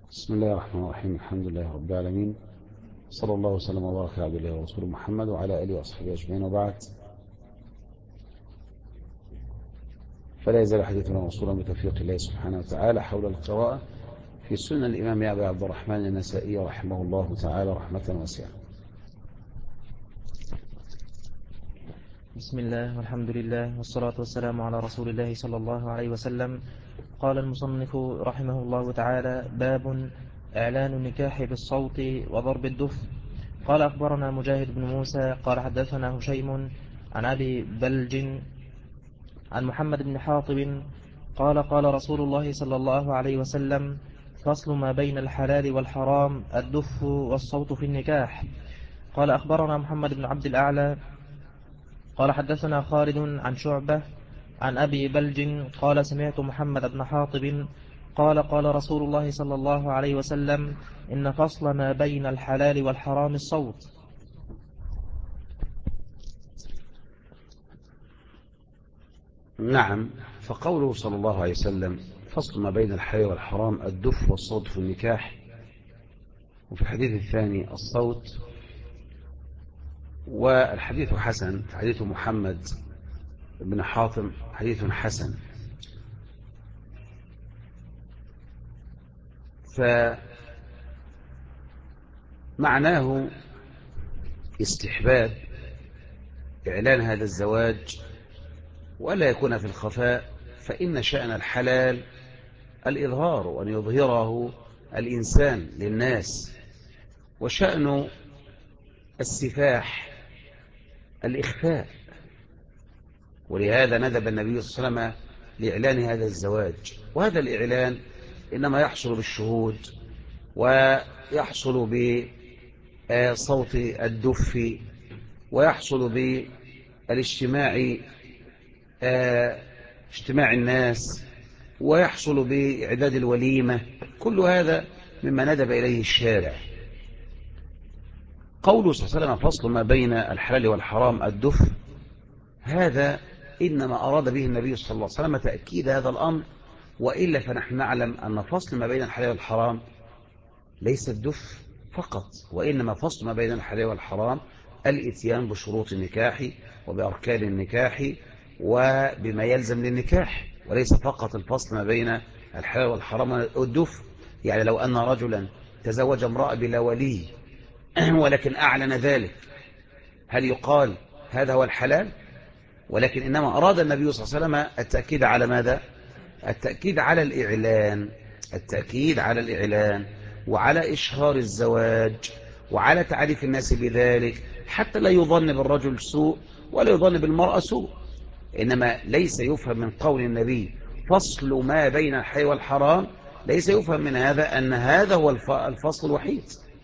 بسم الله الرحمن الرحيم. الحمد لله رب العالمين، صلى الله وسلم وبارك على عبد الله ورسوله محمد وعلى آله وأصحابه أجمعين، وبعد. فلا يزال حديثنا موصولا بتوفيق الله سبحانه وتعالى حول القراءة في سنن الإمام أبي عبد الرحمن النسائي رحمه الله تعالى رحمة واسعة. بسم الله والحمد لله والصلاة والسلام على رسول الله صلى الله عليه وسلم. قال المصنف رحمه الله تعالى: باب إعلان النكاح بالصوت وضرب الدف. قال أخبرنا مجاهد بن موسى قال حدثنا هشيم عن أبي بلج عن محمد بن حاطب قال قال رسول الله صلى الله عليه وسلم: فصل ما بين الحلال والحرام الدف والصوت في النكاح. قال أخبرنا محمد بن عبد الأعلى قال حدثنا خالد عن شعبة عن أبي بلج قال سمعت محمد بن حاطب قال قال رسول الله صلى الله عليه وسلم: إن فصل ما بين الحلال والحرام الصوت. نعم، فقوله صلى الله عليه وسلم فصل ما بين الحلال والحرام الدف والصوت في النكاح، وفي الحديث الثاني الصوت. والحديث حسن، حديث محمد بن حاتم حديث حسن. فمعناه استحباب إعلان هذا الزواج ولا يكون في الخفاء، فإن شأن الحلال الإظهار وأن يظهره الإنسان للناس، وشأن السفاح الإخفاء. ولهذا ندب النبي صلى الله عليه وسلم لإعلان هذا الزواج، وهذا الإعلان إنما يحصل بالشهود، ويحصل بصوت الدف، ويحصل بالاجتماع، اجتماع الناس، ويحصل بإعداد الوليمة. كل هذا مما ندب إليه الشارع. قوله صلى الله عليه وسلم فصل ما بين الحلال والحرام الدف، هذا إنما أراد به النبي صلى الله عليه وسلم تأكيد هذا الأمر، وإلا فنحن نعلم أن فصل ما بين الحلال والحرام ليس الدف فقط، وإنما فصل ما بين الحلال والحرام الإتيان بشروط النكاح وبأركان النكاح وبما يلزم للنكاح، وليس فقط الفصل ما بين الحلال والحرام والدف. يعني لو أن رجلا تزوج امرأة بلا ولي ولكن أعلن ذلك، هل يقال هذا هو الحلال؟ ولكن إنما أراد النبي صلى الله عليه وسلم التأكيد على ماذا؟ التأكيد على الإعلان، التأكيد على الإعلان وعلى إشهار الزواج وعلى تعريف الناس بذلك، حتى لا يظن بالرجل سوء ولا يظن بالمرأة سوء. إنما ليس يفهم من قول النبي فصل ما بين الحلال والحرام، ليس يفهم من هذا أن هذا هو الفصل الوحيد،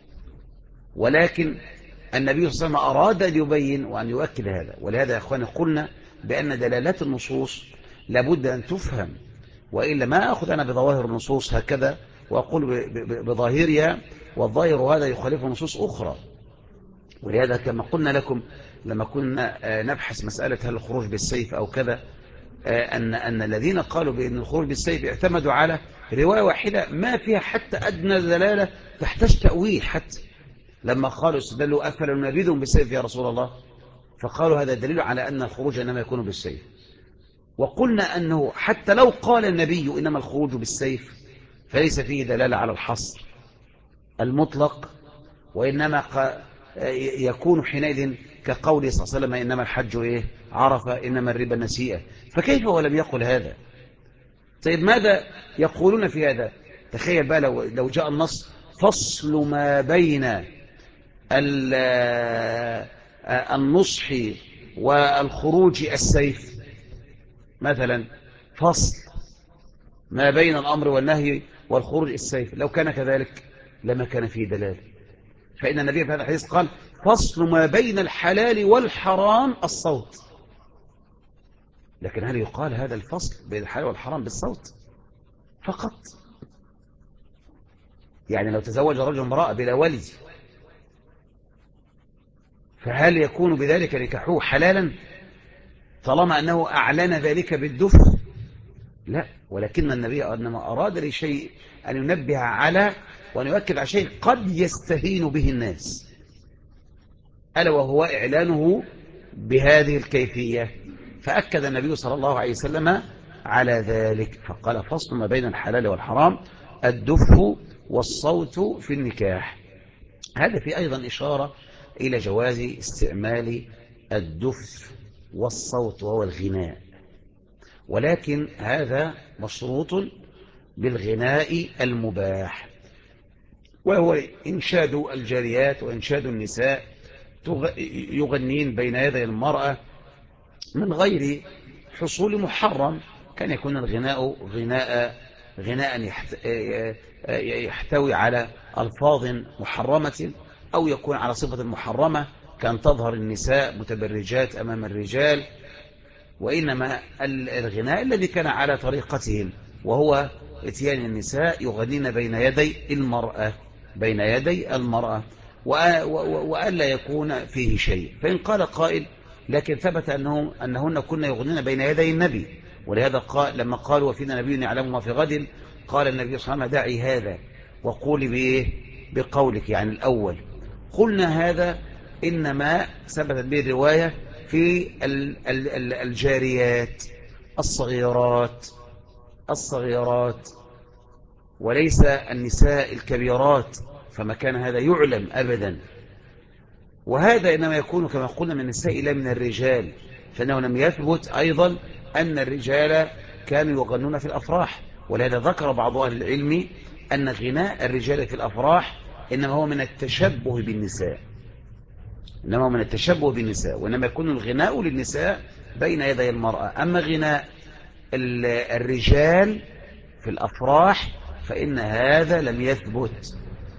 ولكن النبي صلى الله عليه وسلم أراد أن يبين وأن يؤكد هذا. ولهذا يا أخواني قلنا بأن دلالات النصوص لابد أن تفهم، وإلا ما أخذ أنا بظواهر النصوص هكذا وأقول بظاهرها، والظاهر هذا يخالف نصوص أخرى. ولهذا كما قلنا لكم لما كنا نبحث مسألة هل الخروج بالسيف أو كذا، أن الذين قالوا بأن الخروج بالسيف اعتمدوا على رواية واحدة ما فيها حتى أدنى دلالة تحتاج تأويل. حتى لما قالوا استدلوا أفلا ننابذهم بالسيف يا رسول الله، فقالوا هذا دليل على أن الخروج إنما يكون بالسيف. وقلنا أنه حتى لو قال النبي إنما الخروج بالسيف فليس فيه دلالة على الحصر المطلق، وإنما يكون حينئذ كقوله صلى الله عليه وسلم إنما الحج إيه؟ عرفة، إنما الربا النسيئة. فكيف ولم يقل هذا؟ طيب ماذا يقولون في هذا؟ تخيل بقى لو جاء النص فصل ما بين النصح والخروج السيف مثلا، فصل ما بين الأمر والنهي والخروج السيف، لو كان كذلك لما كان فيه دلالة. فإن النبي في هذا الحديث قال فصل ما بين الحلال والحرام الصوت. لكن هل يقال هذا الفصل بين الحلال والحرام بالصوت فقط؟ يعني لو تزوج رجل امرأة بلا ولي فهل يكون بذلك نكاحه حلالا طالما أنه أعلن ذلك بالدف؟ لا، ولكن النبي إنما أراد لشيء أن ينبه على وأن يؤكد على شيء قد يستهين به الناس، ألا وهو إعلانه بهذه الكيفية. فأكد النبي صلى الله عليه وسلم على ذلك، فقال: فصل ما بين الحلال والحرام الدف والصوت في النكاح. هذا في أيضا إشارة إلى جواز استعمال الدف والصوت وهو الغناء، ولكن هذا مشروط بالغناء المباح، وهو إنشاد الجاريات وإنشاد النساء يغنين بين يدي المرأة من غير حصول محرم. كان يكون الغناء غناء يحتوي على ألفاظ محرمة، أو يكون على صفة محرمة، كان تظهر النساء متبرجات أمام الرجال. وإنما الغناء الذي كان على طريقتهم، وهو اتيان النساء يغنين بين يدي المرأة وألا يكون فيه شيء. فإن قال قائل: لكن ثبت أنهن كن يغنين بين يدي النبي، ولهذا لما قالوا: وفينا نبي يعلم ما في غد، قال النبي صلى الله عليه وسلم: دعي هذا وقولي بإيه؟ بقولك، يعني الأول. قلنا هذا إنما ثبتت به الرواية في الجاريات الصغيرات وليس النساء الكبيرات، فما كان هذا يعلم أبدا. وهذا إنما يكون كما قلنا من النساء لا من الرجال، فإنه لم يثبت أيضا أن الرجال كانوا يغنون في الأفراح. ولهذا ذكر بعض أهل العلم أن غناء الرجال في الأفراح إنما هو من التشبه بالنساء، وإنما يكون الغناء للنساء بين يدي المرأة. أما غناء الرجال في الأفراح فإن هذا لم يثبت.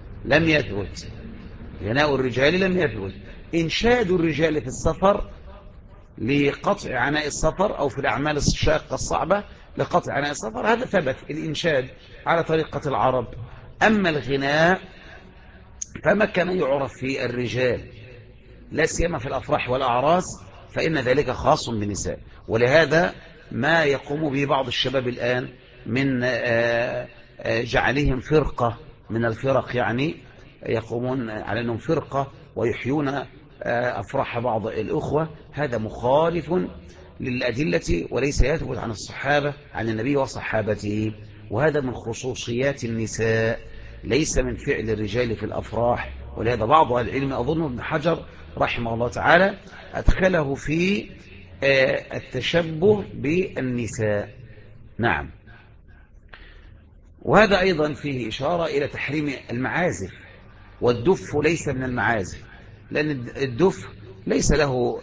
غناء الرجال لم يثبت. إنشاد الرجال في السفر لقطع عناء السفر، أو في الأعمال الشاقة الصعبة لقطع عناء السفر، هذا ثبت الإنشاد على طريقة العرب. أما الغناء فما كان يعرف في الرجال لا سيما في الأفراح والأعراس، فإن ذلك خاص بالنساء. ولهذا ما يقوم به بعض الشباب الآن من جعلهم فرقة من الفرق، يعني يقومون على أنهم فرقة ويحيون أفراح بعض الأخوة، هذا مخالف للأدلة وليس يثبت عن الصحابة عن النبي وصحابته، وهذا من خصوصيات النساء ليس من فعل الرجال في الأفراح. ولهذا بعض أهل العلم أظن ابن حجر رحمه الله تعالى أدخله في التشبه بالنساء. نعم. وهذا أيضا فيه إشارة إلى تحريم المعازف، والدف ليس من المعازف، لأن الدف ليس له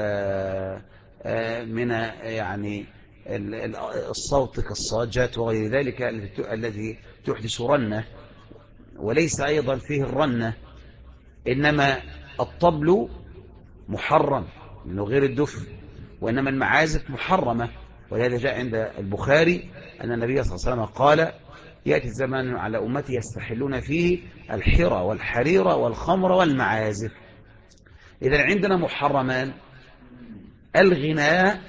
من يعني الصوت كالصاجات وغير ذلك الذي تحدث رنة، وليس أيضا فيه الرنة، إنما الطبل محرم منه غير الدف، وإنما المعازف محرمة. ولهذا جاء عند البخاري أن النبي صلى الله عليه وسلم قال: يأتي الزمان على أمتي يستحلون فيه الحرى والحرير والخمر والمعازف. إذا عندنا محرمان: الغناء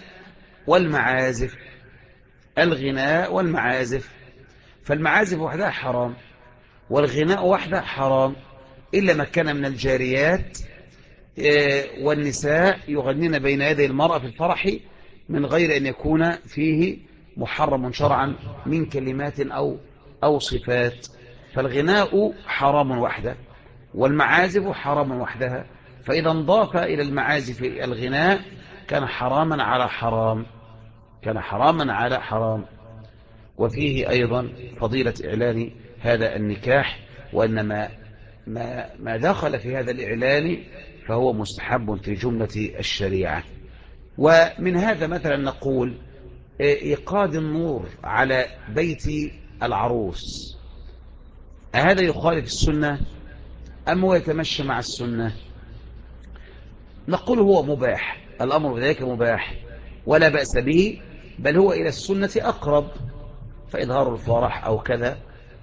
والمعازف. فالمعازف وحدها حرام، والغناء وحده حرام، إلا ما كان من الجاريات والنساء يغنين بين يدي المرأة في الفرح من غير أن يكون فيه محرم شرعا من كلمات أو صفات. فالغناء حرام وحده، والمعازف حرام وحدها، فإذا انضاف إلى المعازف الغناء كان حراما على حرام. وفيه أيضا فضيلة إعلان هذا النكاح، وأن ما دخل في هذا الإعلان فهو مستحب في جملة الشريعة. ومن هذا مثلا نقول: إيقاد النور على بيت العروس، أهذا يخالف السنة أم هو يتمشى مع السنة؟ نقول هو مباح، الأمر بذلك مباح ولا بأس به، بل هو إلى السنة أقرب. فإظهار الفرح أو كذا،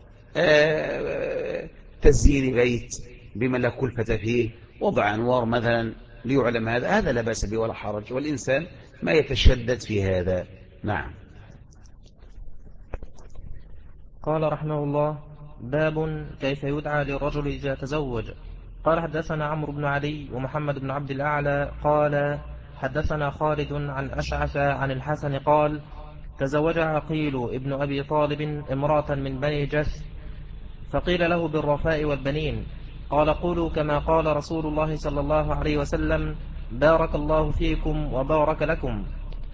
تزيين بيت بما لا كلفة فيه، وضع أنوار مثلا ليعلم هذا لا بأس به ولا حرج، والإنسان ما يتشدد في هذا. نعم. قال رحمه الله: باب كيف يدعى للرجل إذا تزوج. قال حدثنا عمرو بن علي ومحمد بن عبد الأعلى قال حدثنا خالد عن أشعث عن الحسن قال: تزوج عقيل ابن أبي طالب امرأة من بني جث، فقيل له بالرفاء والبنين، قال: قولوا كما قال رسول الله صلى الله عليه وسلم: بارك الله فيكم وبارك لكم.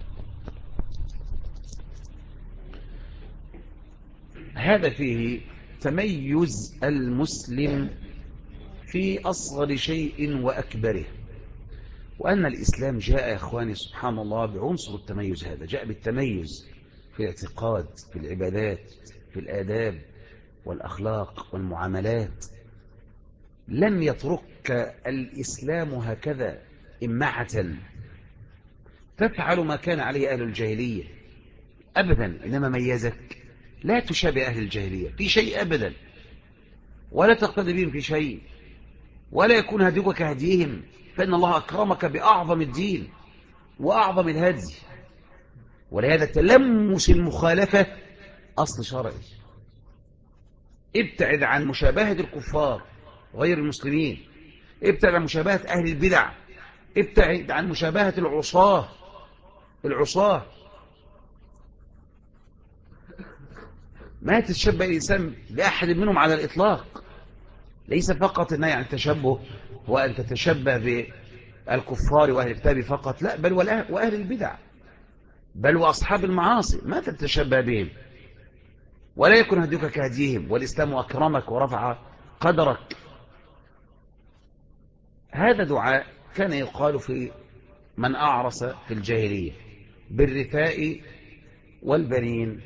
هذا فيه تميز المسلم في أصغر شيء وأكبره، وأن الإسلام جاء يا إخواني سبحان الله بعنصر التميز. هذا جاء بالتميز في الاعتقاد، في العبادات، في الآداب والأخلاق والمعاملات. لم يترك الإسلام هكذا إمعة تفعل ما كان عليه أهل الجاهلية أبدا، إنما ميزك لا تشابه أهل الجاهلية في شيء أبدا، ولا تقتدي بهم في شيء، ولا يكون هديك كهديهم، فإن الله أكرمك بأعظم الدين وأعظم الهدي. ولهذا تلمس المخالفة أصل شرعي. ابتعد عن مشابهة الكفار غير المسلمين، ابتعد عن مشابهة أهل البدع، ابتعد عن مشابهة العصاة. ما تتشبه الإنسان بأحد منهم على الإطلاق. ليس فقط النهي عن التشبه وأن تتشبه بالكفار وأهل الكتاب فقط، لا، بل وأهل البدع، بل وأصحاب المعاصي ما تتشبه بهم، ولا يكن هديك كهديهم، والإسلام أكرمك ورفع قدرك. هذا دعاء كان يقال في من أعرس في الجاهلية بالرفاء والبنين.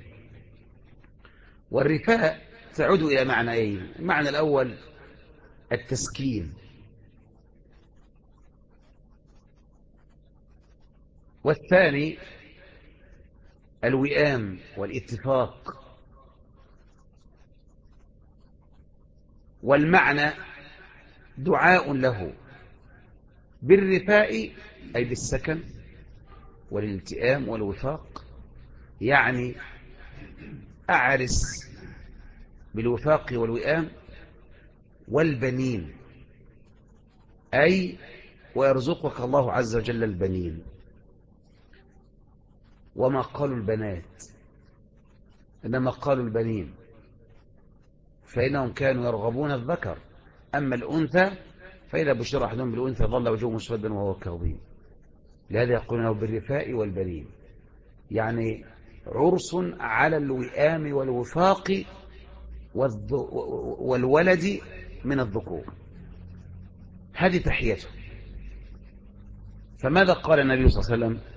والرفاء تعود إلى معنيين: المعنى الأول التسكين، والثاني الوئام والاتفاق. والمعنى دعاء له بالرفاء أي بالسكن والالتئام والوفاق، يعني أعرس بالوفاق والوئام، والبنين أي ويرزقك الله عز وجل البنين. وما قالوا البنات إنما قالوا البنين، فإنهم كانوا يرغبون الذكر، أما الأنثى فإذا بشر أحدهم بالأنثى ظل وجهه مسودا وهو كظيم. لهذا يقولون بالرفاء والبنين، يعني عرس على الوئام والوفاق والولد من الذكور. هذه تحيته. فماذا قال النبي صلى الله عليه وسلم؟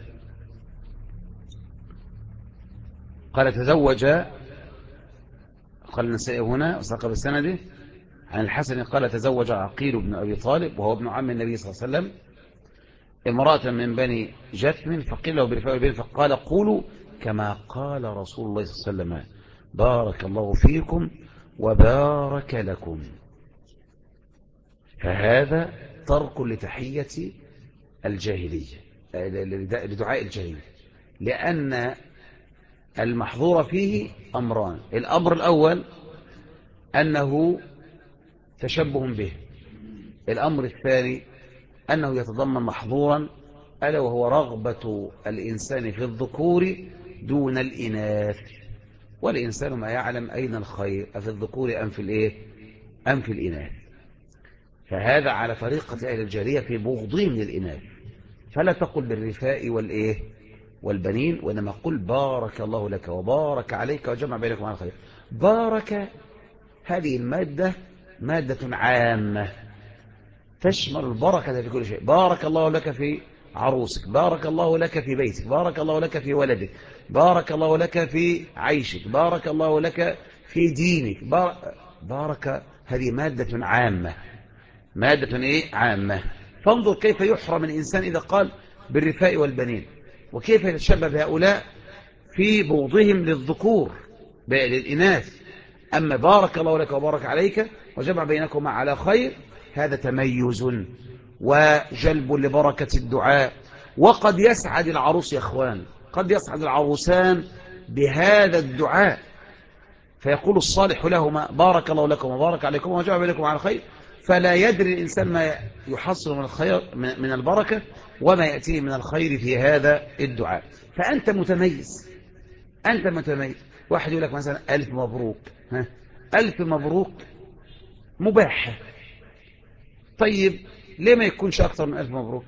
قال تزوج، قال النسائي هنا وساق بالسند عن الحسن قال تزوج عقيل بن أبي طالب وهو ابن عم النبي صلى الله عليه وسلم امرأة من بني جثم، فقيل له بالرفاء والبنين، فقال: قولوا كما قال رسول الله صلى الله عليه وسلم: بارك الله فيكم وبارك لكم. فهذا ترك لتحية الجاهلية، لدعاء الجاهلية، لأن المحظور فيه أمران: الأمر الأول أنه تشبه به، الأمر الثاني أنه يتضمن محظورا، ألا وهو رغبة الإنسان في الذكور دون الإناث. والإنسان ما يعلم أين الخير، أفي الذكور أم في الإيه؟ أم في الإناث. فهذا على طريقة أهل الجاهلية في بغضهم للإناث. فلا تقل بالرفاء والإيه؟ والبنين، وإنما قل بارك الله لك وبارك عليك وجمع بينكم على الخير. بارك هذه المادة مادة عامة تشمل البركة في كل شيء. بارك الله لك في عروسك، بارك الله لك في بيتك، بارك الله لك في ولدك، بارك الله لك في عيشك، بارك الله لك في دينك. بارك هذه مادة عامة، مادة إيه؟ عامة. فانظر كيف يحرم الإنسان إذا قال بالرفاء والبنين، وكيف يتشبه بهؤلاء في بغضهم للذكور للإناث. أما بارك الله لك وبارك عليك وجمع بينكما على خير، هذا تميز وجلب لبركة الدعاء. وقد يسعد العروس يا أخوان، قد يسعد العروسان بهذا الدعاء، فيقول الصالح لهما بارك الله لكم وبارك عليكم وجعل بينكم على خير، فلا يدري الإنسان ما يحصل من الخير من البركة وما يأتيه من الخير في هذا الدعاء. فأنت متميز، أنت متميز. واحد يقول لك مثلا ألف مبروك، ها، ألف مبروك مباح، طيب ليه ما يكونش أكثر من ألف مبروك؟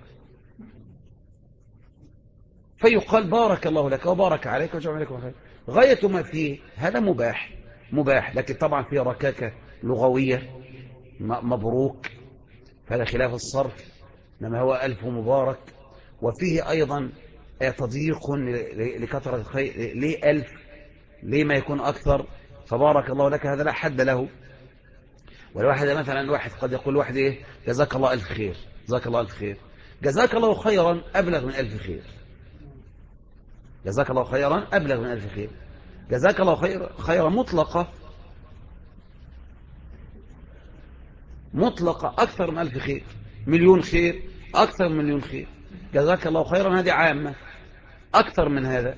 فيقال بارك الله لك وبارك عليك وجعل عليكم خير. غاية ما فيه هذا مباح، مباح، لكن طبعا فيه ركاكة لغوية، مبروك هذا خلاف الصرف، إنما هو ألف مبارك. وفيه أيضا تضييق لكثرة الخير، ليه ألف؟ ليه ما يكون أكثر؟ فبارك الله لك هذا لا حد له. والواحد مثلا واحد قد يقول واحد إيه جزاك الله ألف خير، جزاك الله ألف خير. جزاك الله خيرا أبلغ من ألف خير، جزاك الله خيرا أبلغ من ألف خير. جزاك الله خيرا مطلقة، مطلقة أكثر من ألف خير، مليون خير، أكثر من مليون خير. جزاك الله خيرا هذه عامة، أكثر من هذا.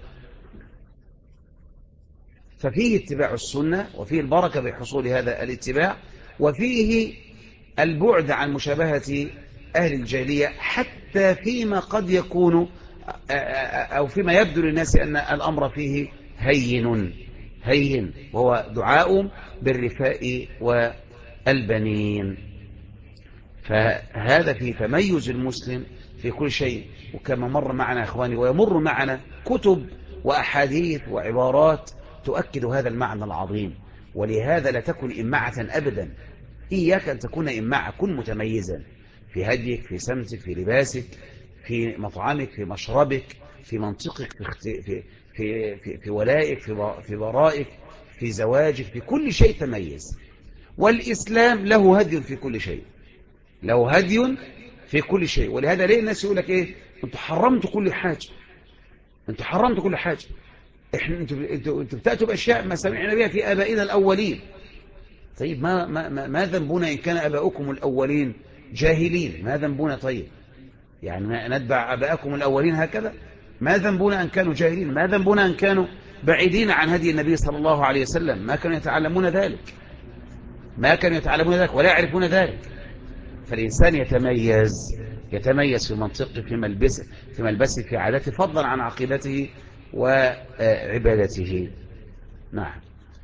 ففيه اتباع السنة، وفيه البركة بحصول هذا الاتباع، وفيه البعد عن مشابهة أهل الجاهلية، حتى فيما قد يكون أو فيما يبدو للناس أن الأمر فيه هين، وهو دعاء بالرفاء والبنين. فهذا في تميز المسلم في كل شيء. وكما مر معنا أخواني ويمر معنا كتب وأحاديث وعبارات تؤكد هذا المعنى العظيم. ولهذا لا تكن إمعة أبدا، إياك أن تكون إمعة، كن متميزا في هديك، في سمتك، في لباسك، في مطعمك، في مشربك، في منطقك، في ولائك، في برائك، في زواجك، في كل شيء تميز. والإسلام له هدي في كل شيء، له هدي في كل شيء. ولهذا ليه الناس يقول لك ايه انتوا حرمتوا كل حاجة، انتوا حرمتوا كل حاجة، انتوا بتأتوا بأشياء ما سمعنا بها في آبائنا الأولين. طيب ما ذنبنا إن كان آباؤكم الأولين جاهلين؟ ما ذنبنا؟ طيب يعني نتبع آباءكم الأولين هكذا؟ ما ذنبنا أن كانوا جاهلين؟ ما ذنبنا أن كانوا بعيدين عن هدي النبي صلى الله عليه وسلم؟ ما كانوا يتعلمون ذلك، ما كانوا يتعلمون ذلك ولا يعرفون ذلك. فالإنسان يتميز في منطقه، في ملبسه، في عادته، فضلا عن عقيدته وعبادته. نعم.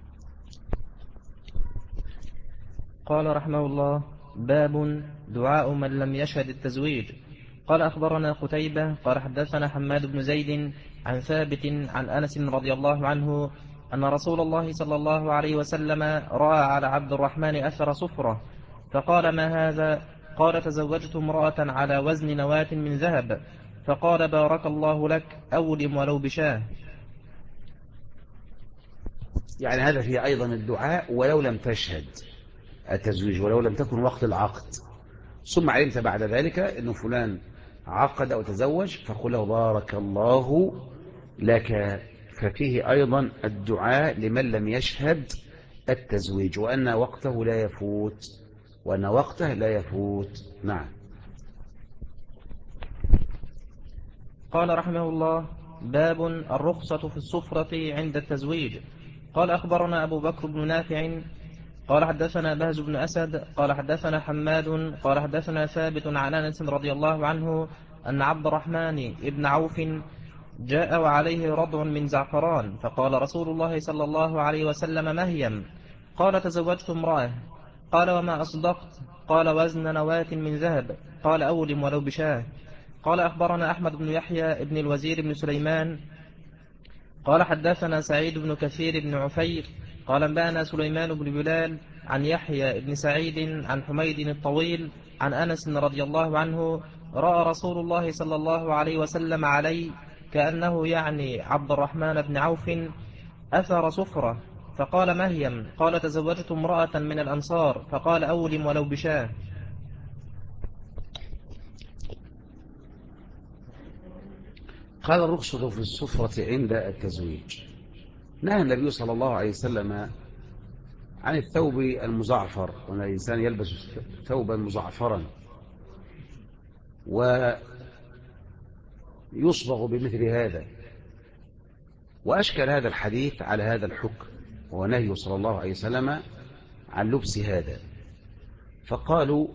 قال رحمه الله: باب دعاء من لم يشهد التزويج. قال أخبرنا قتيبة قال حدثنا حماد بن زيد عن ثابت عن أنس رضي الله عنه أن رسول الله صلى الله عليه وسلم رأى على عبد الرحمن أثر صفرة فقال: ما هذا؟ قال: تزوجت امرأة على وزن نواة من ذهب. فقال: بارك الله لك، أولم ولو بشاه. يعني هذا فيه أيضا الدعاء ولو لم تشهد التزويج، ولو لم تكن وقت العقد، ثم علمت بعد ذلك أنه فلان عقد أو تزوج، فقل له بارك الله لك. ففيه أيضا الدعاء لمن لم يشهد التزويج، وأن وقته لا يفوت، وأن وقته لا يفوت. نعم. قال رحمه الله: باب الرخصة في السفرة عند التزويج. قال أخبرنا أبو بكر بن نافع قال حدثنا بهز بن أسد قال حدثنا حماد قال حدثنا ثابت عن أنس رضي الله عنه أن عبد الرحمن بن عوف جاء وعليه رضع من زعفران، فقال رسول الله صلى الله عليه وسلم: مهيم. قال: تزوجت امرأة. قال: وما أصدقت؟ قال: وزن نواة من ذهب. قال: أولم ولو بشاه. قال أخبرنا أحمد بن يحيى بن الوزير بن سليمان قال حدثنا سعيد بن كثير بن عفير قال أنبأنا سليمان بن بلال عن يحيى بن سعيد عن حميد الطويل عن أنس رضي الله عنه: رأى رسول الله صلى الله عليه وسلم علي، كأنه يعني عبد الرحمن بن عوف، أثر صفرة. فقال: مهيم. قال: تزوجت امرأة من الأنصار. فقال: أولم ولو بشاه. قال الرخصة في السفرة عند التزويج. نهى النبي صلى الله عليه وسلم عن الثوب المزعفر، وأن الإنسان يلبس ثوبا مزعفرا ويصبغ بمثل هذا، وأشكل هذا الحديث على هذا الحكم، ونهي صلى الله عليه وسلم عن لبس هذا. فقالوا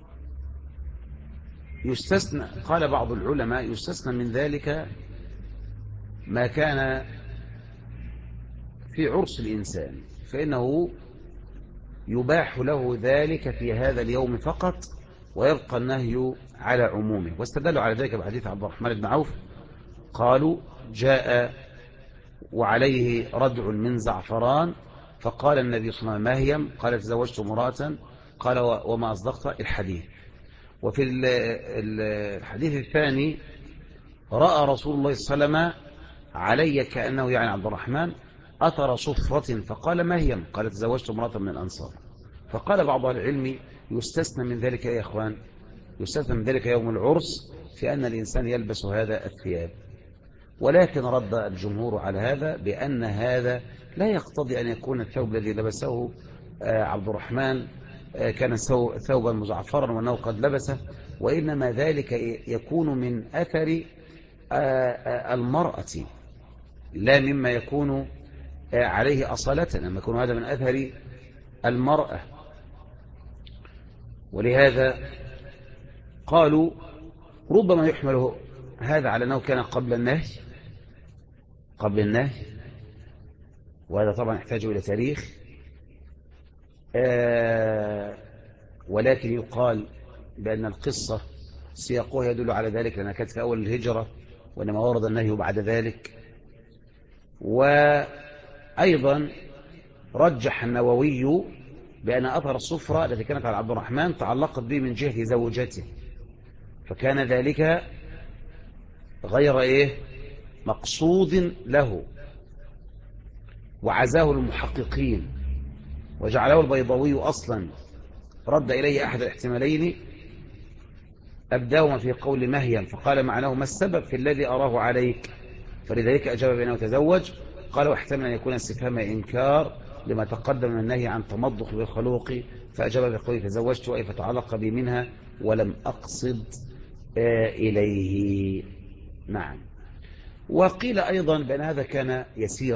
يستثنى، قال بعض العلماء يستثنى من ذلك ما كان في عرس الإنسان، فإنه يباح له ذلك في هذا اليوم فقط، ويبقى النهي على عمومه. واستدلوا على ذلك بحديث عبد الرحمن بن عوف، قالوا جاء وعليه ردع من زعفران، فقال النبي صلى الله عليه وسلم ما هي؟ قال تزوجت امرأة، قال وما أصدقت الحديث. وفي الحديث الثاني رأى رسول الله صلى الله عليه وسلم علي كأنه يعني عبد الرحمن أثر صفرة، فقال ما هي؟ قال تزوجت امرأة من الأنصار. فقال بعض العلم يستثنى من ذلك يا إخوان، يستثنى من ذلك يوم العرس في أن الإنسان يلبس هذا الثياب. ولكن رد الجمهور على هذا بأن هذا لا يقتضي أن يكون الثوب الذي لبسه عبد الرحمن كان ثوبا مزعفرا وأنه قد لبسه، وإنما ذلك يكون من أثر المرأة لا مما يكون عليه أصالة، لما يكون هذا من أثر المرأة. ولهذا قالوا ربما يحمل هذا على أنه كان قبل النهي، وهذا طبعا يحتاج إلى تاريخ، ولكن يقال بأن القصة سياقها يدل على ذلك، لأنها كانت في أول الهجرة، وإنما ورد النهي بعد ذلك. وأيضا رجح النووي بأن أثر الصفرة التي كانت على عبد الرحمن تعلقت به من جهة زوجته، فكان ذلك غير مقصود له، وعزاه المحققين وجعله البيضاوي أصلا رد إليه أحد الاحتمالين أبداهما في قول مهيا، فقال معناه ما السبب في الذي أراه عليك؟ فلذلك أجاب بأنه تزوج. قال واحتمل أن يكون استفهام إنكار لما تقدم من النهي عن تمضخ بالخلوق، فأجاب بقوله تزوجت أي فتعلق بي منها ولم أقصد إليه. نعم. وقيل أيضا بأن هذا كان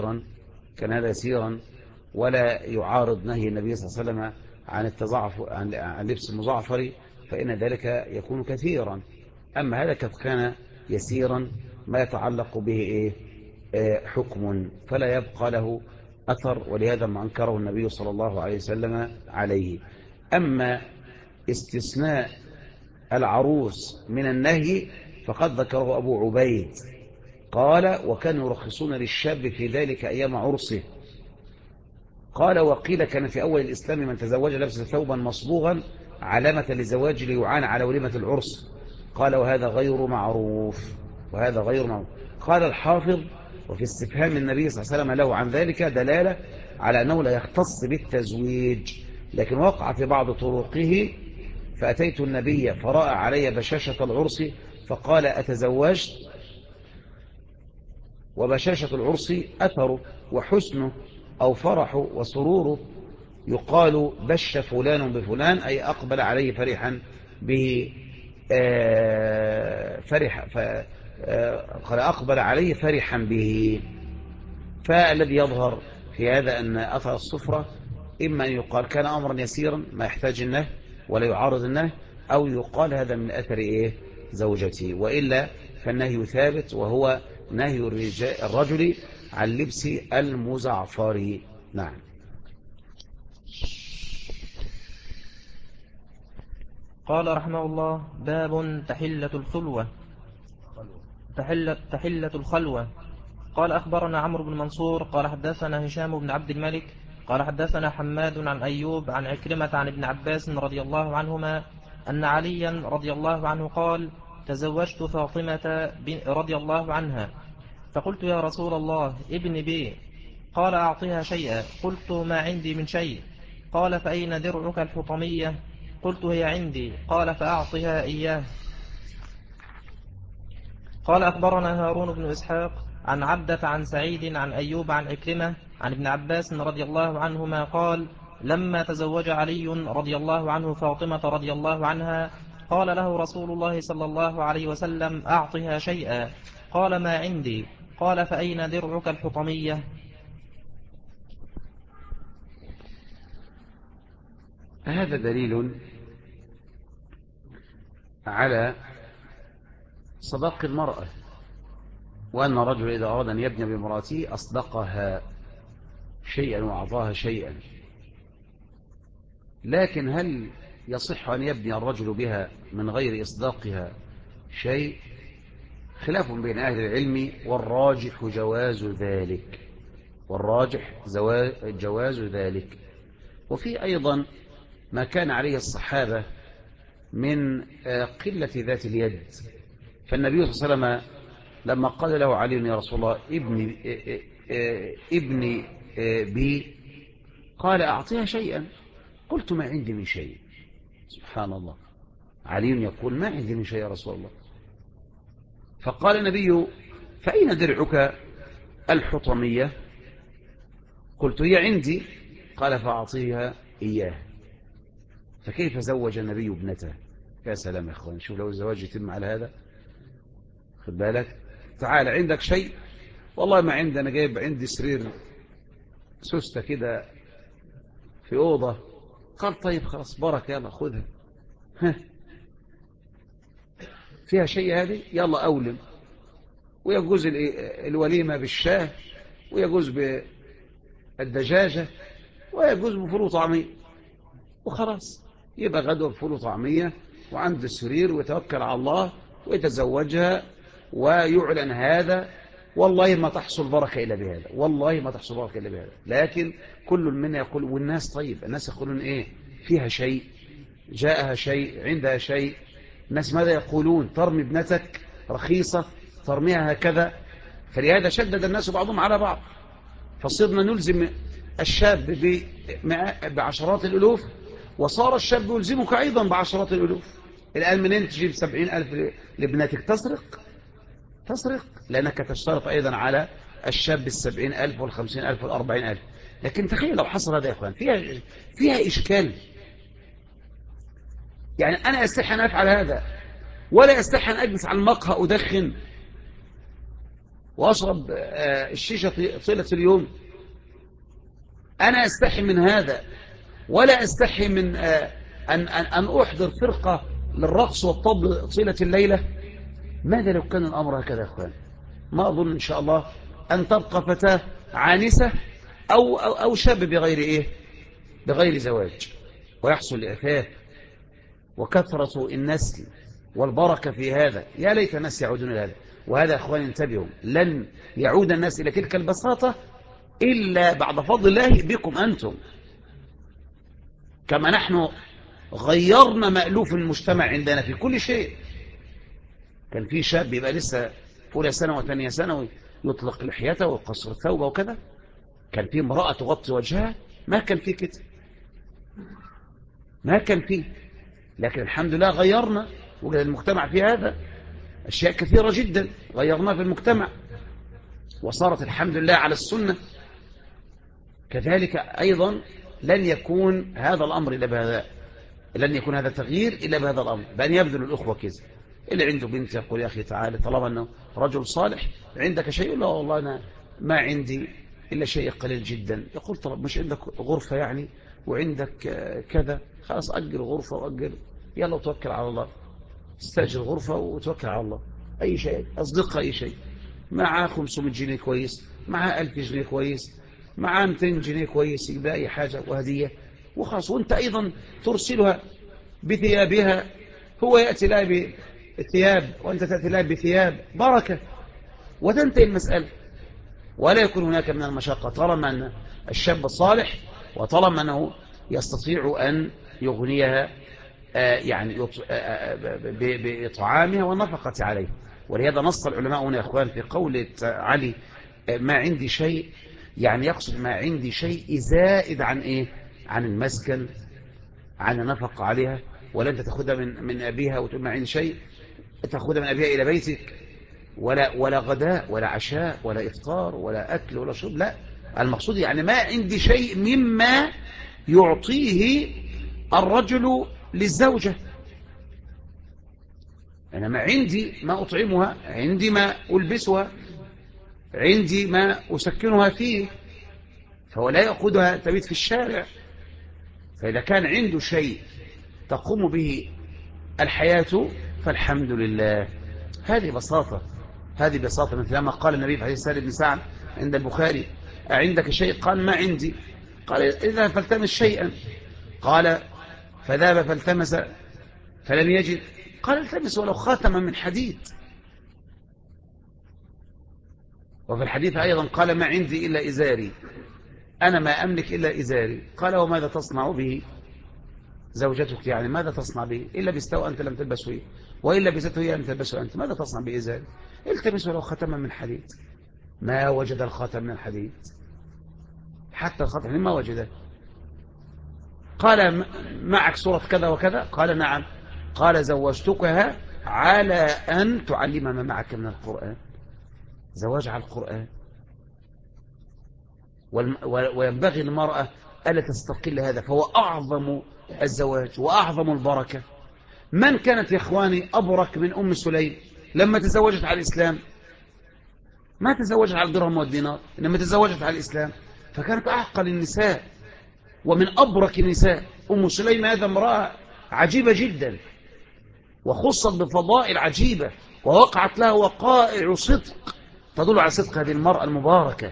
يسيرا ولا يعارض نهي النبي صلى الله عليه وسلم عن التضاعف عن لبس المزعفر، فإن ذلك يكون كثيرا. أما هذا كان يسيرا ما يتعلق به حكم، فلا يبقى له أثر، ولهذا ما أنكره النبي صلى الله عليه وسلم عليه. أما استثناء العروس من النهي فقد ذكره أبو عبيد، قال وكانوا يرخصون للشاب في ذلك أيام عرسه. قال وقيل كان في أول الإسلام من تزوج لبس ثوبا مصبوغا علامة للزواج ليعان على وليمة العرس. قال وهذا غير معروف. قال الحافظ وفي استفهام النبي صلى الله عليه وسلم له عن ذلك دلالة على أنه لا يختص بالتزويج، لكن وقع في بعض طرقه فأتيت النبي فرأى علي بشاشة العرس فقال أتزوجت؟ وبشاشة العرس أثره وحسنه أو فرحه وسروره، يقال بش فلان بفلان أي أقبل عليه فرحا به، قال أقبل عليه فرحا به. فالذي يظهر في هذا أن أثر الصفرة إما أن يقال كان أمرا يسيرا ما يحتاج النهي ولا يعارض النهي، أو يقال هذا من أثر زوجته، وإلا فالنهي ثابت، وهو نهي الرجل عن لبس المزعفر. نعم. قال رحمه الله باب تحلة الخلوة. قال أخبرنا عمرو بن منصور قال حدثنا هشام بن عبد الملك قال حدثنا حماد عن أيوب عن عكرمة عن ابن عباس رضي الله عنهما أن عليا رضي الله عنه قال تزوجت فاطمة رضي الله عنها، فقلت يا رسول الله ابن بي، قال أعطيها شيئا، قلت ما عندي من شيء، قال فأين درعك الحطمية؟ قلت هي عندي، قال فأعطها إياه. قال أخبرنا هارون بن إسحاق عن عبدة عن سعيد عن أيوب عن عكرمة عن ابن عباس رضي الله عنهما قال لما تزوج علي رضي الله عنه فاطمة رضي الله عنها قال له رسول الله صلى الله عليه وسلم أعطها شيئا، قال ما عندي، قال فأين درعك الحطمية؟ وهذا دليل على صداق المرأة، وأن الرجل إذا أراد أن يبني بامرأته أصدقها شيئا وأعطاها شيئا. لكن هل يصح أن يبني الرجل بها من غير إصداقها شيء؟ خلاف بين أهل العلم، والراجح جواز ذلك، والراجح جواز ذلك. وفي أيضا ما كان عليه الصحابة من قلة ذات اليد، فالنبي صلى الله عليه وسلم لما قال له علي يا رسول الله ابني بي، قال أعطيها شيئا. قلت ما عندي من شيء. سبحان الله، علي يقول ما عندي من شيء يا رسول الله. فقال النبي فأين درعك الحطمية؟ قلت هي عندي. قال فأعطيها إياه. فكيف زوج النبي ابنته؟ يا سلام يا أخوان، شوف لو الزواج يتم على هذا. خد بالك، تعال عندك شيء؟ والله ما عندي، أنا جايب عندي سرير سوستة كده في أوضة. قال طيب خلاص بركة، يلا خذها. فيها شيء هذه؟ يلا أولم. ويجوز الوليمة بالشاه، ويجوز بالدجاجة، ويجوز بفول وطعمية، وخلاص يبقى غدوة بفول وطعمية وعند السرير، ويتوكل على الله ويتزوجها ويعلن هذا. والله ما تحصل بركة إلا بهذا، والله ما تحصل بركة إلا بهذا. لكن كل منا يقول، والناس طيب، الناس يقولون إيه؟ فيها شيء، جاءها شيء، عندها شيء. الناس ماذا يقولون؟ ترمي ابنتك رخيصة، ترميها هكذا. فلهذا شدد الناس بعضهم على بعض، فصرنا نلزم الشاب بعشرات الألوف، وصار الشاب يلزمك أيضا بعشرات الألوف. الآن منين تجيب 70,000 لابنتك؟ تسرق، لأنك تشترط أيضا على الشاب 70,000 وال50,000 وال40,000. لكن تخيل لو حصل هذا يا أخوان، فيها إشكال. يعني أنا أستحي أن أفعل هذا، ولا أستحي أن أجلس على المقهى أدخن وأشرب الشيشة طيلة اليوم. أنا أستحي من هذا، ولا أستحي من أن أحضر فرقة للرقص والطبل طيلة الليلة. ماذا لو كان الأمر هكذا يا أخوان؟ ما أظن إن شاء الله أن تبقى فتاة عانسة أو شاب بغير زواج، ويحصل الإعفاف وكثرة النسل والبركة في هذا. يا ليت الناس يعودون إلى هذا. وهذا يا أخوان انتبهوا، لن يعود الناس إلى تلك البساطة إلا بعد فضل الله بكم أنتم. كما نحن غيرنا مألوف المجتمع عندنا في كل شيء. كان في شاب يبقى لسه في أولى ثانوي وثانية ثانوي يطلق لحيته ويقصر ثوبه وكذا. كان في امرأة تغطي وجهها، ما كان في كده، ما كان فيه. لكن الحمد لله غيرنا، وجد المجتمع في هذا أشياء كثيرة جدا غيرناها في المجتمع، وصارت الحمد لله على السنة. كذلك أيضا لن يكون هذا الأمر إلا بهذا، لن يكون هذا التغيير إلا بهذا الأمر، بأن يبذل الأخوة كذا. اللي عنده بنت يقول يا أخي تعالى، طالما أنه رجل صالح، عندك شيء؟ لا والله أنا ما عندي إلا شيء قليل جدا. يقول طب مش عندك غرفة يعني وعندك كذا؟ خلاص أجر غرفة وأجر، يلا وتوكل على الله. استأجر غرفة وتوكل على الله. أي شيء، أصدقها أي شيء. معاه 500 جنيه كويس، معاه 1000 جنيه كويس، معاه 200 جنيه كويس، يبقى أي حاجة وهدية وخلاص. وانت أيضا ترسلها بثيابها، هو يأتي لها بثياب وأنت تأتي لها بثياب، بركة، وتنتهي المسألة. ولا يكون هناك من المشقة طالما أن الشاب الصالح، وطالما أنه يستطيع أن يغنيها يعني بإطعامها والنفقة عليه. ولهذا نص العلماء هنا يا أخوان في قولة علي ما عندي شيء، يعني يقصد ما عندي شيء زائد عن إيه؟ عن المسكن، عن النفقة عليها. ولا أنت تأخذها من أبيها وتقول ما عندي شيء، تأخذها من أبيها إلى بيتك، ولا غداء ولا عشاء ولا إفطار ولا أكل ولا شرب. لا، المقصود يعني ما عندي شيء مما يعطيه الرجل للزوجة. أنا ما عندي ما أطعمها، عندي ما ألبسها، عندي ما أسكنها فيه. فهو لا يأخذها تبيت في الشارع، فإذا كان عنده شيء تقوم به الحياة فالحمد لله. هذه بساطة، هذه بساطة. مثل ما قال النبي في حديث سهل بن سعد عند البخاري: أعندك شيء؟ قال: ما عندي. قال: إذا فالتمس شيئا. قال: فذهب فالتمس فلم يجد. قال: التمس ولو خاتما من حديد. وفي الحديث أيضا قال: ما عندي إلا إزاري، أنا ما أملك إلا إزاري. قال: وماذا تصنع به؟ زوجتك يعني ماذا تصنع به؟ إلا بستوى أنت لم تلبسه إيه؟ وإلا بسته هي لم تلبسه أنت، ماذا تصنع بإزاري؟ التمس ولو ختما من حديد. ما وجد الخاتم من الحديد، حتى الخاتم ما وجده. قال: معك صورة كذا وكذا؟ قال: نعم. قال: زوجتكها على أن تعلم ما معك من القرآن. زواج على القرآن. وينبغي المرأة ألا تستقل هذا، فهو أعظم الزواج وأعظم البركة. من كانت يا إخواني أبرك من أم سليم لما تزوجت على الإسلام؟ ما تزوجت على الدرهم والدينار، إنما تزوجت على الإسلام، فكانت أعقل النساء ومن أبرك النساء. أم سليم هذا امرأة عجيبة جدا، وخصت بفضائل عجيبة، ووقعت لها وقائع صدق تدل على صدق هذه المرأة المباركة.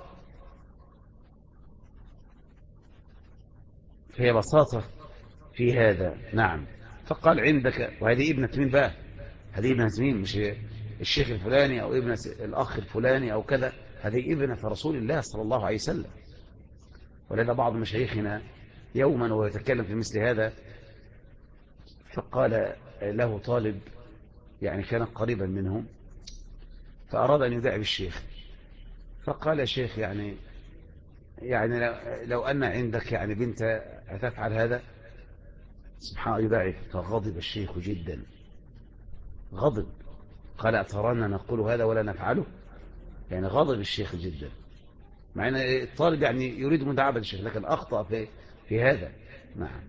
فهي بساطة في هذا. نعم. فقال: عندك. وهذه ابنة مين بقى؟ هذه ابنة مين؟ مش الشيخ الفلاني أو ابنة الأخ الفلاني أو كذا، هذه ابنة رسول الله صلى الله عليه وسلم. ولذا بعض مشايخنا يوما وهو يتكلم في مثل هذا، فقال له طالب يعني كان قريبا منهم، فأراد أن يداعب الشيخ، فقال: يا شيخ يعني لو أن عندك يعني بنت هتفعل هذا؟ سبحان الله، يداعب. فغضب الشيخ جدا، غضب. قال: أترانا نقول هذا ولا نفعله؟ يعني غضب الشيخ جدا، مع أن الطالب يعني يريد مداعبة الشيخ، لكن أخطأ في هذا. نعم.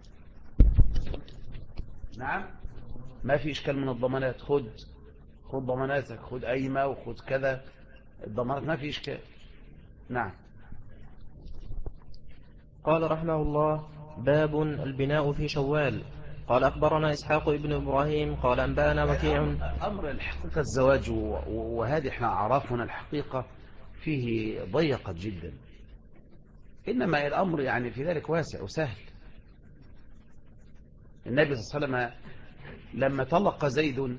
نعم. ما في إشكال من الضمانات. خد ضماناتك، خد قايمة وخد كذا، الضمانات ما في إشكال. نعم. قال رحمه الله: باب البناء في شوال. قال أخبرنا إسحاق ابن إبراهيم قال أنبأنا وكيع. أمر الحقيقة الزواج وهذه احنا أعرافنا الحقيقة فيه ضيقة جدا، إنما الأمر يعني في ذلك واسع وسهل. النبي صلى الله عليه وسلم لما طلق زيد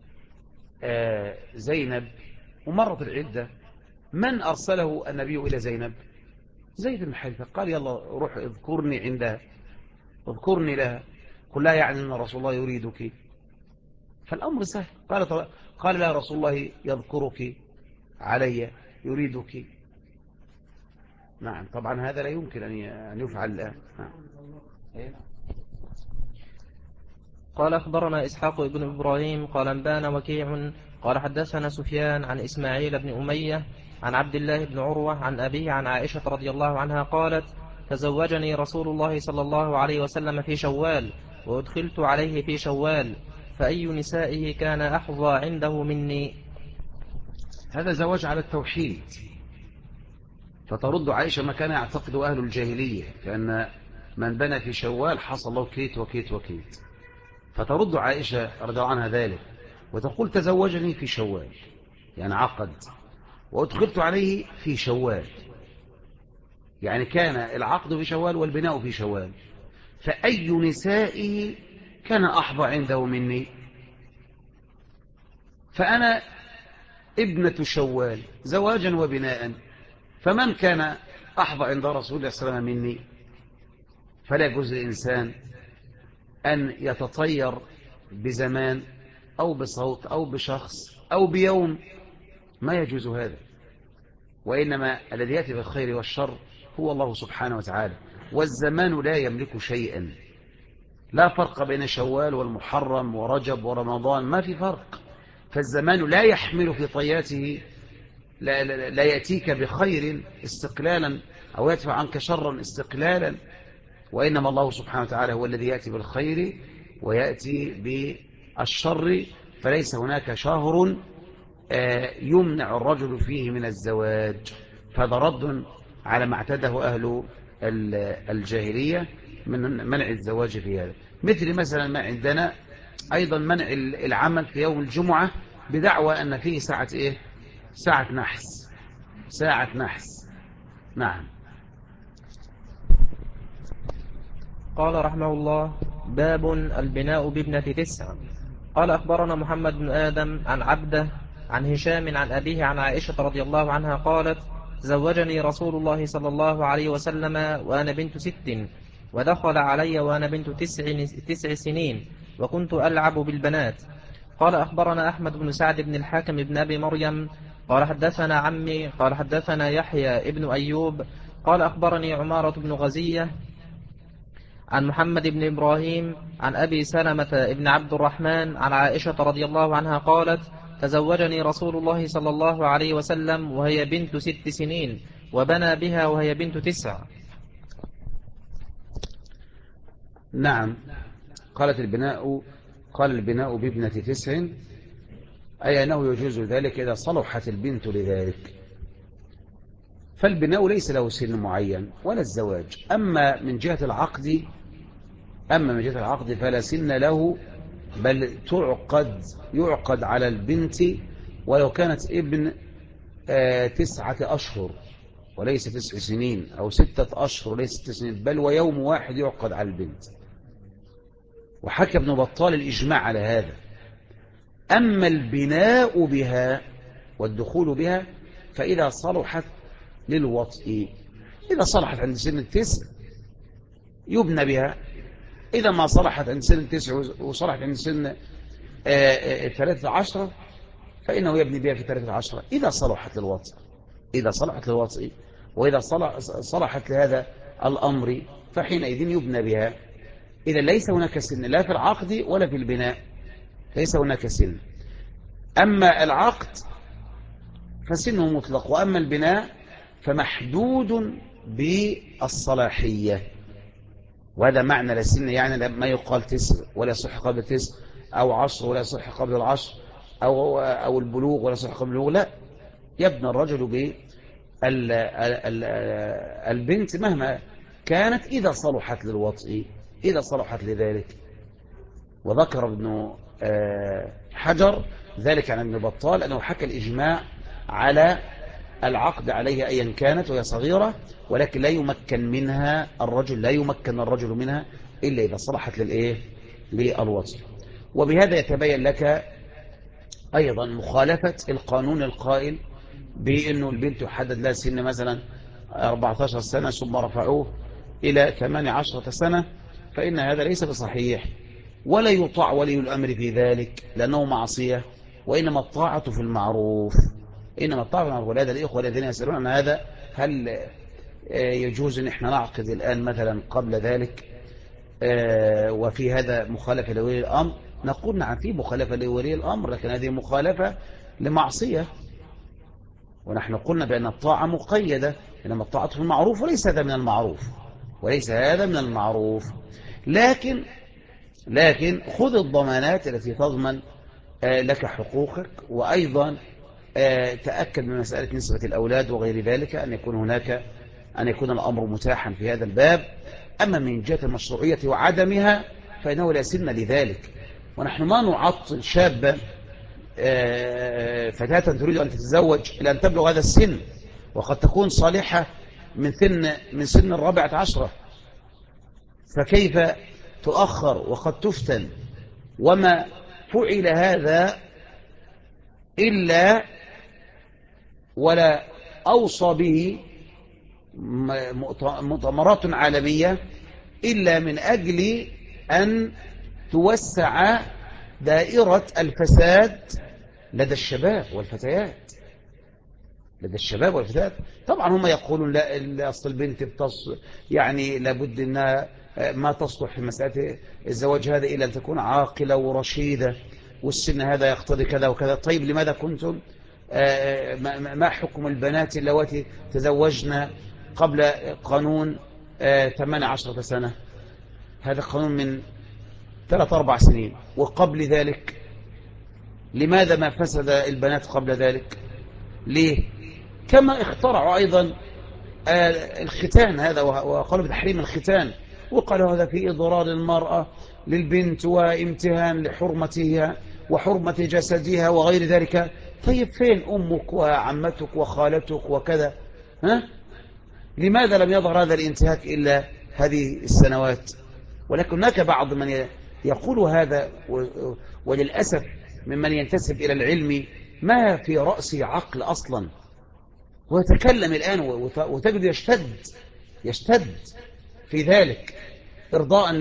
زينب ومرت العدة، من أرسله النبي إلى زينب؟ زيد بن حارثة. قال: يلا روح اذكرني عندها، اذكرني لها، قل لا يعني أن رسول الله يريدك. فالأمر سهل. قال: لا، رسول الله يذكرك علي، يريدك. نعم. طبعا هذا لا يمكن أن يفعل الآن. نعم. قال أخبرنا إسحاق ابن إبراهيم قال أنبأنا وكيع قال حدثنا سفيان عن إسماعيل بن أمية عن عبد الله بن عروة عن أبيه عن عائشة رضي الله عنها قالت: تزوجني رسول الله صلى الله عليه وسلم في شوال، وأدخلت عليه في شوال، فأي نسائه كان أحظى عنده مني. هذا زواج على التوحيد. فترد عائشة ما كان يعتقد أهل الجاهلية، كأن من بنى في شوال حصل له كيت وكيت وكيت. فترد عائشة رضي الله عنها ذلك وتقول: تزوجني في شوال، يعني عقد، وأدخلت عليه في شوال، يعني كان العقد في شوال والبناء في شوال، فأي نسائه كان أحظى عنده مني؟ فأنا ابنة شوال زواجا وبناء، فمن كان أحظى عند رسول الله صلى الله عليه وسلم مني؟ فلا يجوز للإنسان أن يتطير بزمان أو بصوت أو بشخص أو بيوم، ما يجوز هذا. وإنما الذي يأتي بالخير والشر هو الله سبحانه وتعالى، والزمان لا يملك شيئا. لا فرق بين شوال والمحرم ورجب ورمضان، ما في فرق. فالزمان لا يحمل في طياته، لا يأتيك بخير استقلالا أو يدفع عنك شرا استقلالا، وإنما الله سبحانه وتعالى هو الذي يأتي بالخير ويأتي بالشر. فليس هناك شهر يمنع الرجل فيه من الزواج. فهذا رد على ما اعتده أهل الجاهلية، من منع الزواج في هذا، مثل مثلا ما عندنا أيضا منع العمل في يوم الجمعة بدعوى أن فيه ساعة إيه؟ ساعة نحس، ساعة نحس. نعم. قال رحمه الله: باب البناء بابنة 9. قال أخبرنا محمد بن آدم عن عبده عن هشام عن أبيه عن عائشة رضي الله عنها قالت: زوجني رسول الله صلى الله عليه وسلم وأنا بنت 6، ودخل علي وأنا بنت 9 سنين، وكنت ألعب بالبنات. قال أخبرنا أحمد بن سعد بن الحاكم بن أبي مريم قال حدثنا عمي قال حدثنا يحيى ابن أيوب قال أخبرني عمارة بن غزية عن محمد بن إبراهيم عن أبي سلمة بن عبد الرحمن عن عائشة رضي الله عنها قالت: تزوجني رسول الله صلى الله عليه وسلم وهي بنت 6 سنين، وبنى بها وهي بنت 9. نعم. قال البناء بابنة 9، أي أنه يجوز ذلك إذا صلحت البنت لذلك. فالبناء ليس له سن معين ولا الزواج. أما من جهة العقد فلا سن له، بل يعقد على البنت ولو كانت ابن 9 أشهر وليس 9 سنين، أو 6 أشهر وليس 6 سنين، بل ويوم واحد يعقد على البنت. وحكى ابن بطال الإجماع على هذا. أما البناء بها والدخول بها فإذا صلحت للوطء، إذا صلحت عند سن 9 يبنى بها، إذا ما صلحت عند سن 9 وصلحت عند سن 13 فإنه يبني بها في 13 إذا صلحت للوطء. وإذا صلحت لهذا الأمر فحينئذ يبنى بها. إذا ليس هناك سن لا في العقد ولا في البناء، ليس هناك سن. أما العقد فسنه مطلق، وأما البناء فمحدود بالصلاحية. وهذا معنى للسن، يعني ما يقال 9 ولا يصح قبل 9، أو 10 ولا يصح قبل 10، أو البلوغ ولا يصح قبل البلوغ. لا، يبنى الرجل بالبنت مهما كانت إذا صلحت للوطء، إذا صلحت لذلك. وذكر ابن حجر ذلك عن ابن بطال أنه حكى الإجماع على العقد عليها أيا كانت وهي صغيرة، ولكن لا يمكن الرجل منها إلا إذا صلحت للوطء. وبهذا يتبين لك أيضا مخالفة القانون القائل بأنه البنت يحدد لها سن مثلا 14 سنة ثم رفعوه إلى 18 سنة، فإن هذا ليس بصحيح، ولا يطاع ولي الأمر في ذلك لأنه معصية، وإنما الطاعة في المعروف. ولهذا الإخوة الذين يسألون عن هذا، هل يجوز أن احنا نعقد الآن مثلا قبل ذلك وفي هذا مخالفة لولي الأمر؟ نقول نعم، في مخالفة لولي الأمر، لكن هذه مخالفة لمعصية. ونحن قلنا بأن الطاعة مقيدة، إنما الطاعة في المعروف وليس هذا من المعروف. لكن خذ الضمانات التي تضمن لك حقوقك، وأيضا تأكد من مسألة نسبة الأولاد وغير ذلك، أن يكون الأمر متاحا في هذا الباب. أما من جهة المشروعية وعدمها فإنه لا سن لذلك. ونحن ما نعطل شابا فتاة تريد أن تتزوج إلى أن تبلغ هذا السن، وقد تكون صالحة من سن 14، فكيف تؤخر وقد تفتن؟ وما فعل هذا إلا ولا أوصى به مؤتمرات عالمية إلا من أجل أن توسع دائرة الفساد لدى الشباب والفتيات. طبعا هم يقولون لا، أصل البنت يعني لابد أنها ما تصلح في مسألة الزواج هذا إلا أن تكون عاقلة ورشيدة، والسن هذا يقتضي كذا وكذا. طيب لماذا كنتم ما حكم البنات اللواتي تزوجن قبل قانون 18 سنة؟ هذا قانون من 3-4 سنين. وقبل ذلك لماذا ما فسد البنات قبل ذلك؟ ليه؟ كما اخترعوا أيضا الختان هذا، وقالوا بتحريم الختان وقالوا هذا في إضرار المرأة للبنت وامتهان لحرمتها وحرمة جسدها وغير ذلك. طيب فين أمك وعمتك وخالتك وكذا؟ ها؟ لماذا لم يظهر هذا الانتهاك إلا هذه السنوات؟ ولكن هناك بعض من يقول هذا، وللأسف ممن ينتسب إلى العلم ما في رأسه عقل أصلا، ويتكلم الآن وتجد يشتد في ذلك إرضاء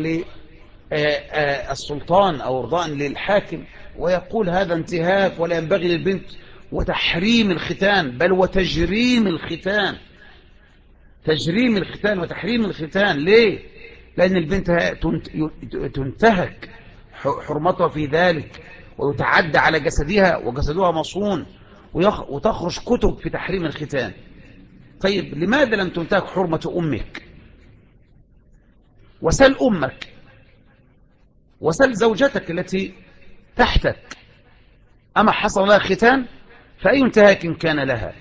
للسلطان أو إرضاء للحاكم، ويقول هذا انتهاك ولا ينبغي للبنت، وتحريم الختان، بل وتجريم الختان، تجريم الختان وتحريم الختان. ليه؟ لأن البنت تنتهك حرمتها في ذلك، ويتعدى على جسدها وجسدها مصون، وتخرج كتب في تحريم الختان. طيب لماذا لم تنتهك حرمة أمك؟ وسل أمك وسل زوجتك التي تحتك، أما حصل لها ختان فأي انتهاك كان لها؟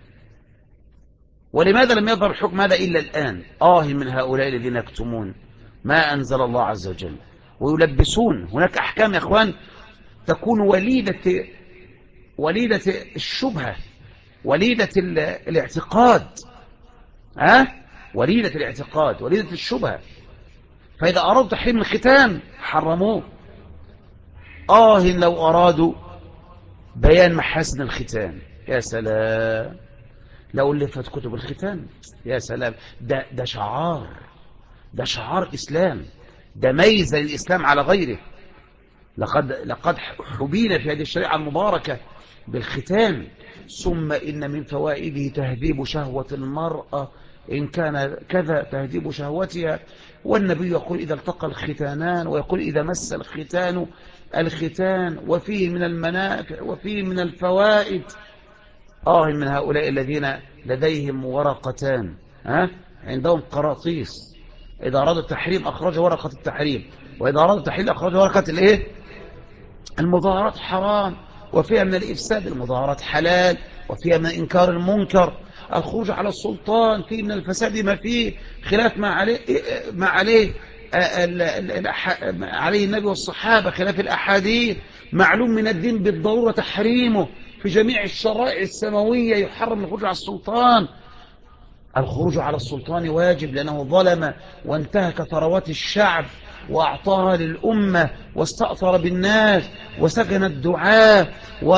ولماذا لم يظهر الحكم هذا إلا الآن؟ من هؤلاء الذين يكتمون ما أنزل الله عز وجل ويلبسون. هناك أحكام يا أخوان تكون وليدة الشبهة، وليدة الاعتقاد، وليدة الاعتقاد، وليدة الشبهة. فإذا أرادوا تحريم الختان حرموه. لو أرادوا بيان محاسن الختان، يا سلام، لو ألفت كتب الختان، يا سلام، ده شعار، ده شعار إسلام، ده ميزة للإسلام على غيره. لقد حبينا في هذه الشريعة المباركة بالختان. ثم إن من فوائده تهذيب شهوة المرأة، إن كان كذا تهذيب شهوتها. والنبي يقول إذا التقى الختانان، ويقول إذا مس الختان الختان، وفيه من المنافع وفيه من الفوائد. من هؤلاء الذين لديهم ورقتان، عندهم قراطيس، إذا أرادوا التحريم أخرجوا ورقة التحريم، وإذا أرادوا التحليل أخرجوا ورقة المظاهرات حرام وفيها من الإفساد، المظاهرات حلال وفيها من إنكار المنكر، الخروج على السلطان فيه من الفساد ما فيه، خلاف ما عليه النبي والصحابة، خلاف الأحاديث، معلوم من الدين بالضرورة تحريمه في جميع الشرائع السماوية، يحرم الخروج على السلطان. الخروج على السلطان واجب لأنه ظلم وانتهك ثروات الشعب وأعطاها للأمة، واستأثر بالناس، وسجن الدعاة،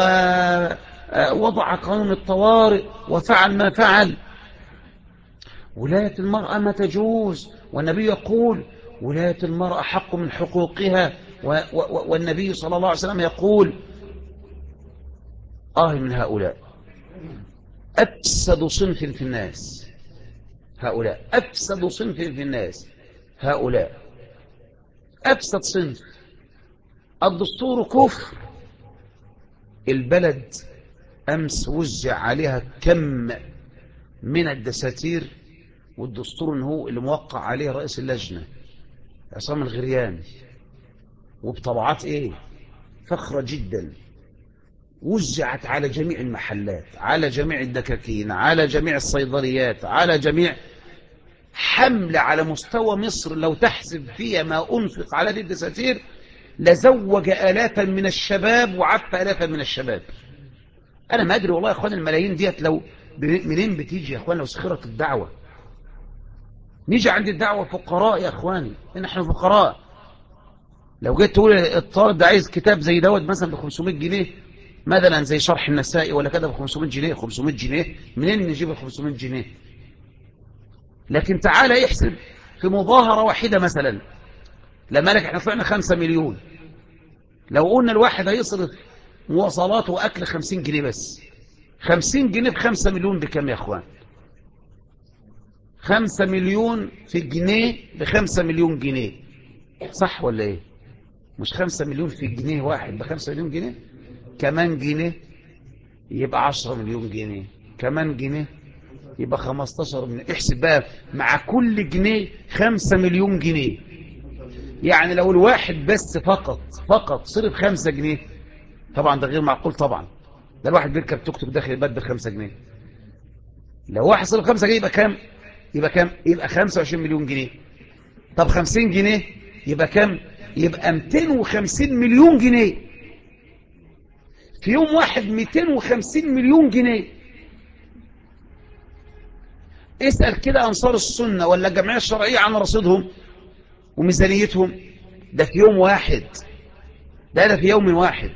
ووضع قانون الطوارئ، وفعل ما فعل. ولاية المرأة ما تجوز، والنبي يقول ولاية المرأة حق من حقوقها، والنبي صلى الله عليه وسلم يقول من هؤلاء أفسد صنف في الناس، هؤلاء أفسد صنف في الناس، هؤلاء أفسد صنف. الدستور كفر. البلد أمس وزع عليها كم من الدساتير، والدستور هو اللي موقع عليه رئيس اللجنة عصام الغرياني، وبطبعات فخرة جدا، وزعت على جميع المحلات، على جميع الدكاكين، على جميع الصيدليات، على جميع، حملة على مستوى مصر لو تحسب فيها ما أنفق على هذه الدساتير لزوج آلافا من الشباب وعف آلافا من الشباب. أنا ما أدري والله يا أخوان الملايين ديت لو منين بتيجي يا أخوان، لو سخرت الدعوة. نيجي عند الدعوة فقراء يا أخواني، نحن فقراء. لو جيت تقول الطالب ده عايز كتاب زي دوت مثلا ب 500 جنيه مثلا، زي شرح النسائي ولا كده ب 500 جنيه، 500 جنيه منين نجيب ال 500 جنيه؟ لكن تعالى يحسب في مظاهرة واحدة مثلا، لما لك احنا طلعنا 5 مليون، لو قلنا الواحد هيصرف مواصلات وأكل 50 جنيه بس، 50 جنيه ب5 مليون بكم يا أخوان؟ 5 مليون في الجنيه ب5 مليون جنيه، صح ولا ايه؟ مش 5 مليون في جنيه واحد ب5 مليون جنيه، كمان جنيه يبقى 10 مليون جنيه، كمان جنيه يبقى 15 مليون. احسب بقى مع كل جنيه 5 مليون جنيه. يعني لو الواحد بس فقط صرف 5 جنيه، طبعا ده غير معقول طبعا، ده الواحد بيركب توك توك داخل البلد ب5 جنيه. لو واحد صرف 5 جنيه يبقى كام؟ يبقى 25 مليون جنيه. طب 50 جنيه يبقى كم؟ يبقى 250 مليون جنيه في يوم واحد. 250 مليون جنيه. اسأل كده أنصار السنة ولا الجمعية الشرعية عن رصيدهم وميزانيتهم. ده في يوم واحد، ده في يوم واحد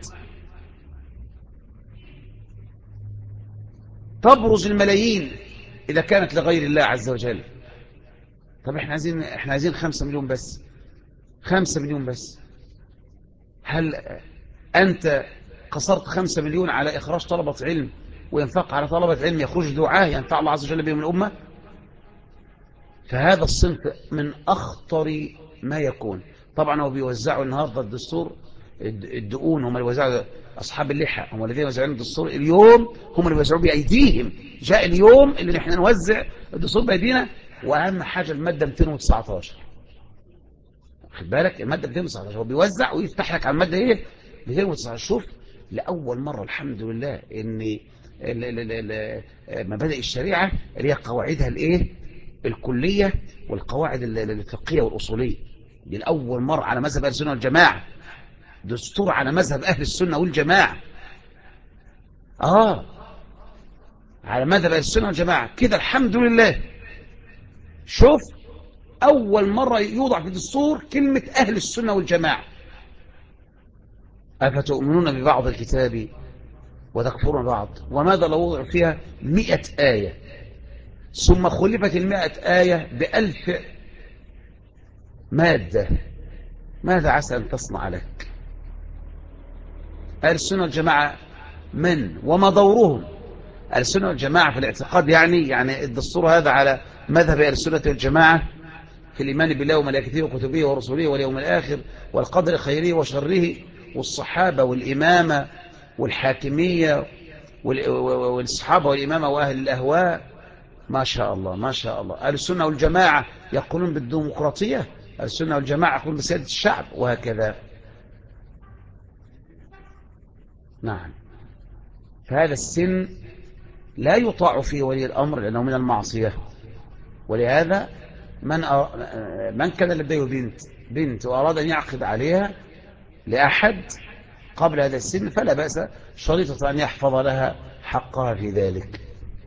تبرز الملايين إذا كانت لغير الله عز وجل. طب احنا عايزين 5 مليون بس، 5 مليون بس. هل أنت قصرت 5 مليون على إخراج طلبة علم وينفق على طلبة علم يخرج دعاه ينفع الله عز وجل بهم الأمة؟ فهذا الصنف من أخطر ما يكون. طبعا هو بيوزعوا النهاردة الدستور، الدقون هم اللي بيوزعوا، أصحاب اللحى هم الذين يوزعون الدستور اليوم، هم اللي بيوزعوه بأيديهم. جاء اليوم اللي نحن نوزع الدستور بأيدينا. وأهم حاجة المادة 219. خد بالك المادة 219 هو بيوزع ويفتح لك على المادة ايه 219. شوف لأول مرة الحمد لله ان مبادئ الشريعة اللي هي قواعدها الايه الكلية والقواعد الفقهية والأصولية دي لأول مرة على مذهب أهل السنة والجماعة. دستور على مذهب أهل السنة والجماعة. على مذهب أهل السنة والجماعة كده الحمد لله. شوف أول مرة يوضع في الدستور كلمة أهل السنة والجماعة. أفتؤمنون ببعض الكتاب وتكفرون بعض. وماذا لو وضع فيها 100 آية ثم خلفت 100 آية ب1000 مادة، ماذا عسى أن تصنع لك؟ أهل السنة والجماعة من وما دورهم؟ أهل السنة والجماعة في الاعتقاد يعني الدستور هذا على مذهب أهل السنة والجماعة في الإيمان بالله وملائكته وكتبه ورسله واليوم الآخر والقدر خيره وشره والصحابة والإمامة والحاكمية والصحابة والإمامة وأهل الأهواء. ما شاء الله ما شاء الله. أهل السنة والجماعة يقولون بالديمقراطية، أهل السنة والجماعة يقولون بسيادة الشعب وهكذا. نعم. فهذا السن لا يطاع فيه ولي الأمر لأنه من المعصية. ولهذا من كان لديه بنت وأراد أن يعقد عليها لأحد قبل هذا السن فلا بأس شريطة أن يحفظ لها حقها في ذلك.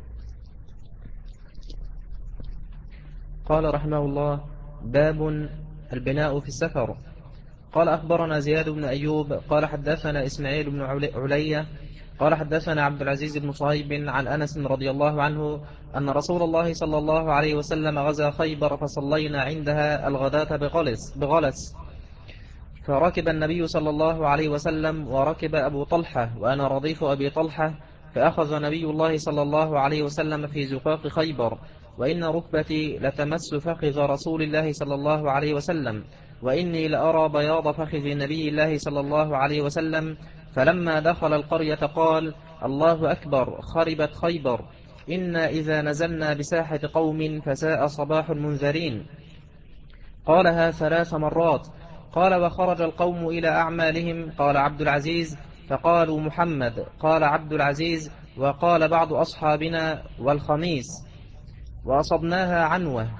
قال رحمه الله: باب البناء في السفر. قال أخبرنا زياد بن أيوب قال حدثنا إسماعيل بن علية قال حدثنا عبد العزيز بن صهيب عن أنس رضي الله عنه أن رسول الله صلى الله عليه وسلم غزا خيبر فصلينا عندها الغداة بغلس فركب النبي صلى الله عليه وسلم وركب أبو طلحة وأنا رضيف أبي طلحة، فأخذ نبي الله صلى الله عليه وسلم في زقاق خيبر، وإن ركبتي لتمس فخذ رسول الله صلى الله عليه وسلم، وإني لأرى بياض فخذ نبي الله صلى الله عليه وسلم. فلما دخل القرية قال: الله أكبر، خربت خيبر، إنا إذا نزلنا بساحة قوم فساء صباح المنذرين. قالها 3 مرات. قال: وخرج القوم إلى أعمالهم. قال عبد العزيز: فقالوا محمد. قال عبد العزيز: وقال بعض أصحابنا والخميس، وأصبناها عنوة.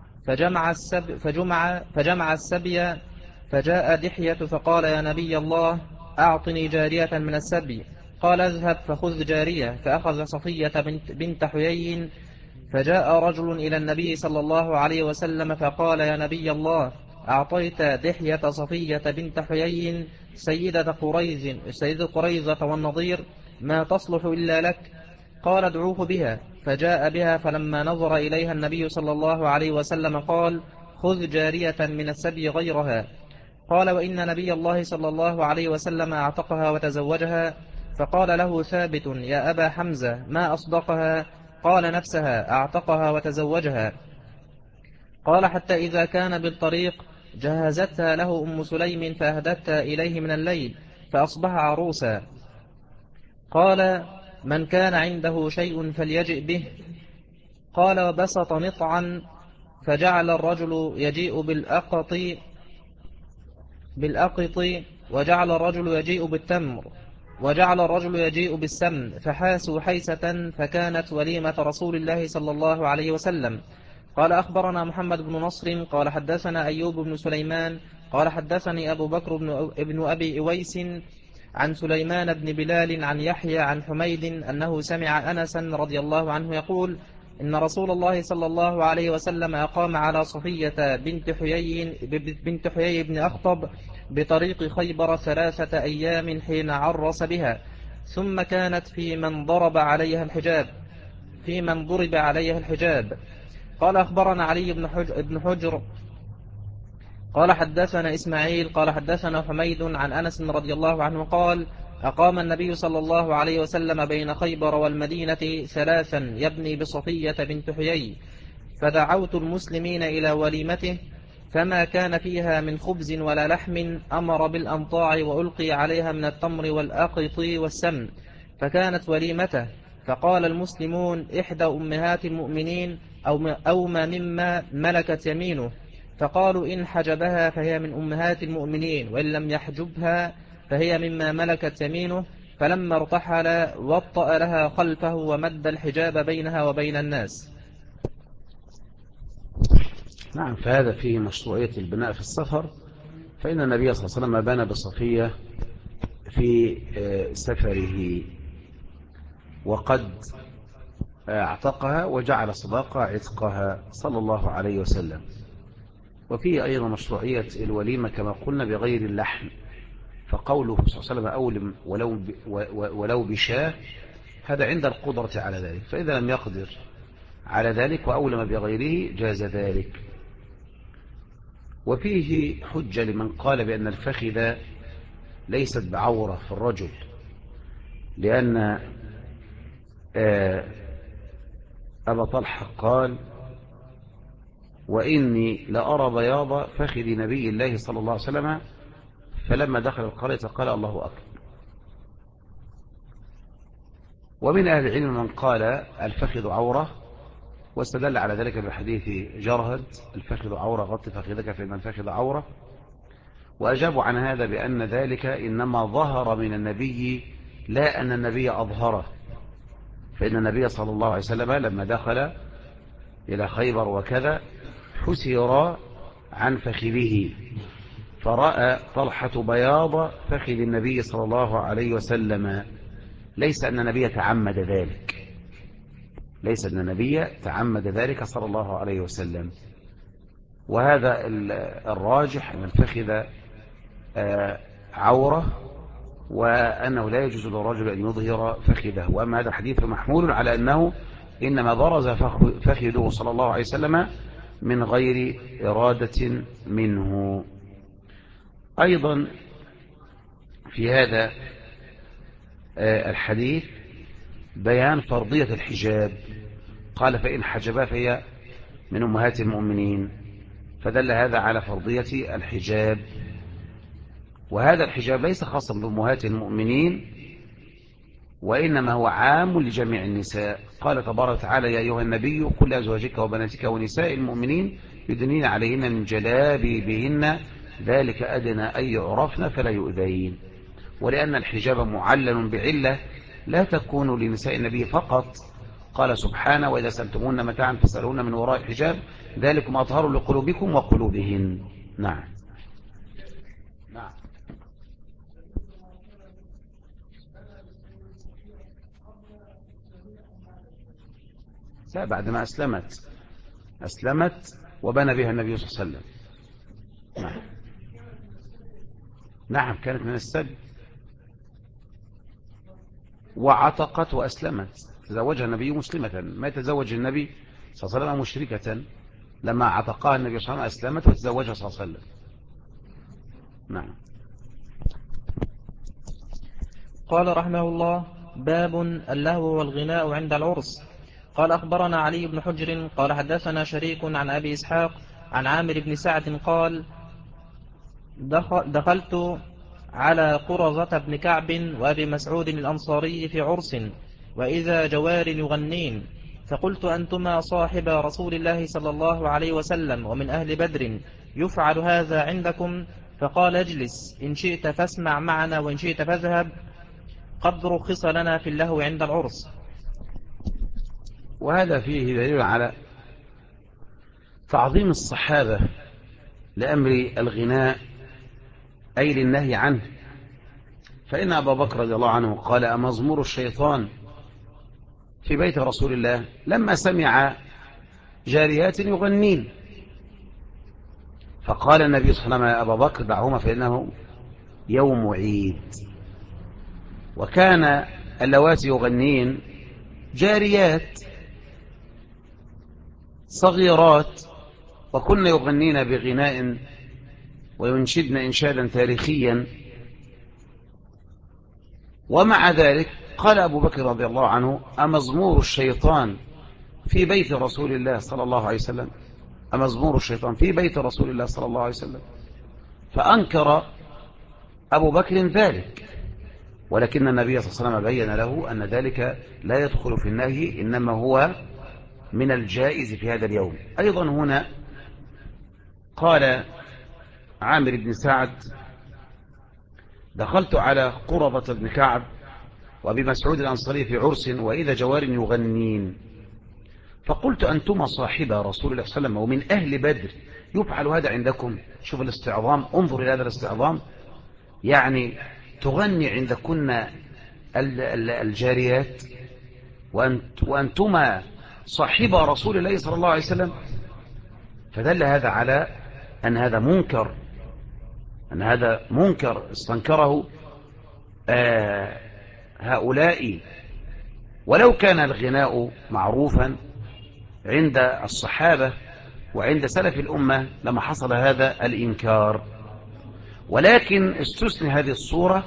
فجمع السبي، فجاء دحية فقال: يا نبي الله، أعطني جارية من السبي. قال: اذهب فخذ جارية. فأخذ صفية بنت حيي. فجاء رجل إلى النبي صلى الله عليه وسلم فقال: يا نبي الله، أعطيت دحية صفية بنت حيي سيدة قريظة والنضير، ما تصلح إلا لك. قال: ادعوه بها. فجاء بها، فلما نظر إليها النبي صلى الله عليه وسلم قال: خذ جارية من السبي غيرها. قال: وإن نبي الله صلى الله عليه وسلم أعتقها وتزوجها. فقال له ثابت: يا أبا حمزة، ما أصدقها؟ قال: نفسها، أعتقها وتزوجها. قال: حتى إذا كان بالطريق جهزتها له أم سليم فأهدتها إليه من الليل فأصبح عروسا. قال: من كان عنده شيء فليجئ به. قال: وبسط نطعا، فجعل الرجل يجيء بالأقط، وجعل الرجل يجيء بالتمر، وجعل الرجل يجيء بالسمن، فحاسوا حيسة، فكانت وليمة رسول الله صلى الله عليه وسلم. قال أخبرنا محمد بن نصر قال حدثنا أيوب بن سليمان قال حدثني أبو بكر ابن أبي إويس عن سليمان بن بلال عن يحيى عن حميد أنه سمع أنسا رضي الله عنه يقول إن رسول الله صلى الله عليه وسلم أقام على صفية بنت حيي بن أخطب بطريق خيبر 3 أيام حين عرس بها، ثم كانت في من ضرب عليها الحجاب. قال أخبرنا علي بن حجر قال حدثنا إسماعيل قال حدثنا حميد عن أنس رضي الله عنه قال أقام النبي صلى الله عليه وسلم بين خيبر والمدينة 3 يبني بصفية بنت حيي، فدعوت المسلمين إلى وليمته، فما كان فيها من خبز ولا لحم أمر بالأنطاع وألقي عليها من التمر والأقط والسمن، فكانت وليمته. فقال المسلمون إحدى أمهات المؤمنين أو ما مما ملكت يمينه، فقالوا إن حجبها فهي من أمهات المؤمنين، وإن لم يحجبها فهي مما ملكت يمينه. فلما ارتحل وطأ لها خلفه ومد الحجاب بينها وبين الناس. نعم، فهذا فيه مشروعية البناء في السفر، فإن النبي صلى الله عليه وسلم بنى بصفية في سفره، وقد اعتقها وجعل صداقة عتقها صلى الله عليه وسلم. وفيه أيضا مشروعية الوليمة كما قلنا بغير اللحم، فقوله صلى الله عليه وسلم أولم ولو بشاة، هذا عند القدرة على ذلك، فإذا لم يقدر على ذلك وأولم بغيره جاز ذلك. وفيه حجة لمن قال بأن الفخذ ليست بعورة في الرجل، لأن أبا طلحة قال وإني لأرى بياض فخذ نبي الله صلى الله عليه وسلم، فلما دخل القرية قال الله أكبر. ومن أهل العلم من قال الفخذ عورة، واستدل على ذلك بحديث جرهد الفخذ عورة غط فخذك فإن الفخذ عورة، وأجابوا عن هذا بأن ذلك إنما ظهر من النبي لا أن النبي أظهره، فإن النبي صلى الله عليه وسلم لما دخل إلى خيبر وكذا حسر عن فخذه، فرأى طلحة بياض فخذ النبي صلى الله عليه وسلم، ليس أن النبي تعمد ذلك صلى الله عليه وسلم. وهذا الراجح أن الفخذ عورة، وأنه لا يجوز للرجل أن يظهر فخذه. وأما هذا الحديث محمول على أنه إنما برز فخذه صلى الله عليه وسلم من غير إرادة منه. أيضا في هذا الحديث بيان فرضية الحجاب، قال فإن حجبها فهي من أمهات المؤمنين، فدل هذا على فرضية الحجاب. وهذا الحجاب ليس خاصا بأمهات المؤمنين، وإنما هو عام لجميع النساء. قال تبارك وتعالى يا أيها النبي قل لأزواجك وبناتك ونساء المؤمنين يدنين عليهن من جلابيبهن ذلك أدنى أن يعرفن فلا يؤذين. ولأن الحجاب معلل بعلة لا تكون لنساء النبي فقط، قال سبحانه وإذا سألتمون متاعا فاسألوهن من وراء الحجاب ذلكم أطهر لقلوبكم وقلوبهن. نعم. لا، بعد ما أسلمت وبنى بها النبي صلى الله عليه وسلم. نعم كانت من السبي، وعتقت وأسلمت، تزوجها النبي مسلمة، ما يتزوج النبي صلى الله عليه وسلم مشركة، لما عتقها النبي صلى الله عليه وسلم أسلمت وتزوجها صلى الله عليه وسلم. نعم. قال رحمه الله باب اللهو والغناء عند العرس. قال أخبرنا علي بن حجر قال حدثنا شريك عن أبي إسحاق عن عامر بن سعد قال دخلت على قرظة بن كعب وأبي مسعود الأنصاري في عرس، وإذا جوار يغنين، فقلت أنتما صاحب رسول الله صلى الله عليه وسلم ومن أهل بدر، يفعل هذا عندكم؟ فقال اجلس إن شئت فاسمع معنا وإن شئت فاذهب، قد رخص لنا في اللهو عند العرس. وهذا فيه دليل على تعظيم الصحابة لأمر الغناء أي للنهي عنه، فإن أبا بكر رضي الله عنه قال: أمزمور الشيطان في بيت رسول الله، لما سمع جاريات يغنين، فقال النبي صلى الله عليه وسلم: يا أبا بكر دعهما فإنه يوم عيد. وكان اللواتي يغنين جاريات صغيرات، وكن يغنين بغناء وينشدن إنشادا تاريخيا. ومع ذلك قال أبو بكر رضي الله عنه: أمزمور الشيطان في بيت رسول الله صلى الله عليه وسلم، أمزمور الشيطان في بيت رسول الله صلى الله عليه وسلم. فأنكر أبو بكر ذلك، ولكن النبي صلى الله عليه وسلم بين له أن ذلك لا يدخل في النهي، إنما هو من الجائز في هذا اليوم. أيضا هنا قال عامر بن سعد: دخلت على قرظة بن كعب وأبي مسعود الأنصاري في عرس وإذا جوار يغنين، فقلت: أنتما صاحبا رسول الله صلى الله عليه وسلم ومن أهل بدر، يفعل هذا عندكم؟ شوف الاستعظام، انظر إلى هذا الاستعظام، يعني تغني عندكن الجاريات وأنتما صاحبا رسول الله صلى الله عليه وسلم. فدل هذا على أن هذا منكر، أن هذا منكر استنكره هؤلاء. ولو كان الغناء معروفا عند الصحابة وعند سلف الأمة لما حصل هذا الإنكار، ولكن استثنى هذه الصورة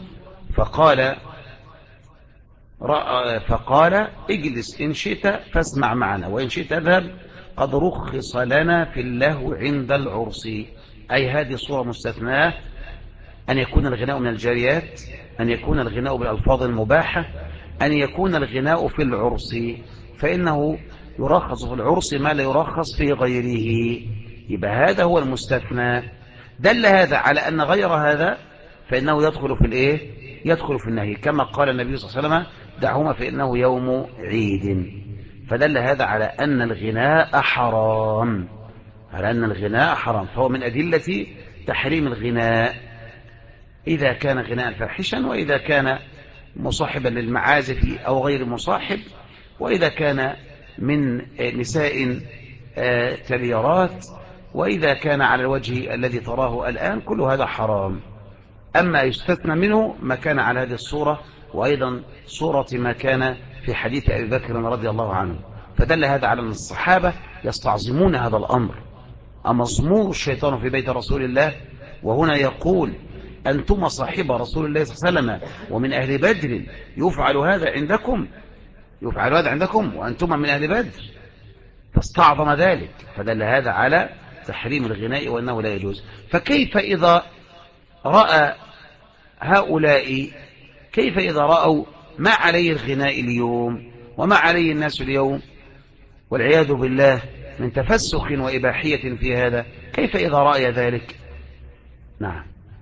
فقال: اجلس إن شئت فاسمع معنا وإن شئت اذهب، قد رخص لنا في اللهو عند العرس. أي هذه الصورة مستثناة، أن يكون الغناء من الجاريات، أن يكون الغناء بالألفاظ المباحة، أن يكون الغناء في العرس، فإنه يرخص في العرس ما لا يرخص في غيره، يبقى هذا هو المستثنى. دل هذا على أن غير هذا فإنه يدخل في الإيه؟ يدخل في النهي، كما قال النبي صلى الله عليه وسلم: دعهما فإنه يوم عيد. فدل هذا على أن الغناء حرام، على أن الغناء حرام، فهو من أدلة تحريم الغناء إذا كان غناء فاحشا، وإذا كان مصاحبا للمعازف أو غير مصاحب، وإذا كان من نساء تريرات، وإذا كان على الوجه الذي تراه الآن، كل هذا حرام. أما يستثنى منه ما كان على هذه الصورة، وأيضا صورة ما كان في حديث أبي بكر رضي الله عنه. فدل هذا على أن الصحابة يستعظمون هذا الأمر. أمزمور الشيطان في بيت رسول الله، وهنا يقول: أنتم صاحب رسول الله صلى الله عليه وسلم ومن أهل بدر، يفعل هذا عندكم، يفعل هذا عندكم وأنتم من أهل بدر، فاستعظم ذلك. فدل هذا على تحريم الغناء وأنه لا يجوز. فكيف إذا رأى هؤلاء، كيف إذا رأوا ما عليه الغناء اليوم وما عليه الناس اليوم والعياذ بالله من تفسخ وإباحية في هذا، كيف إذا رأي ذلك؟ نعم.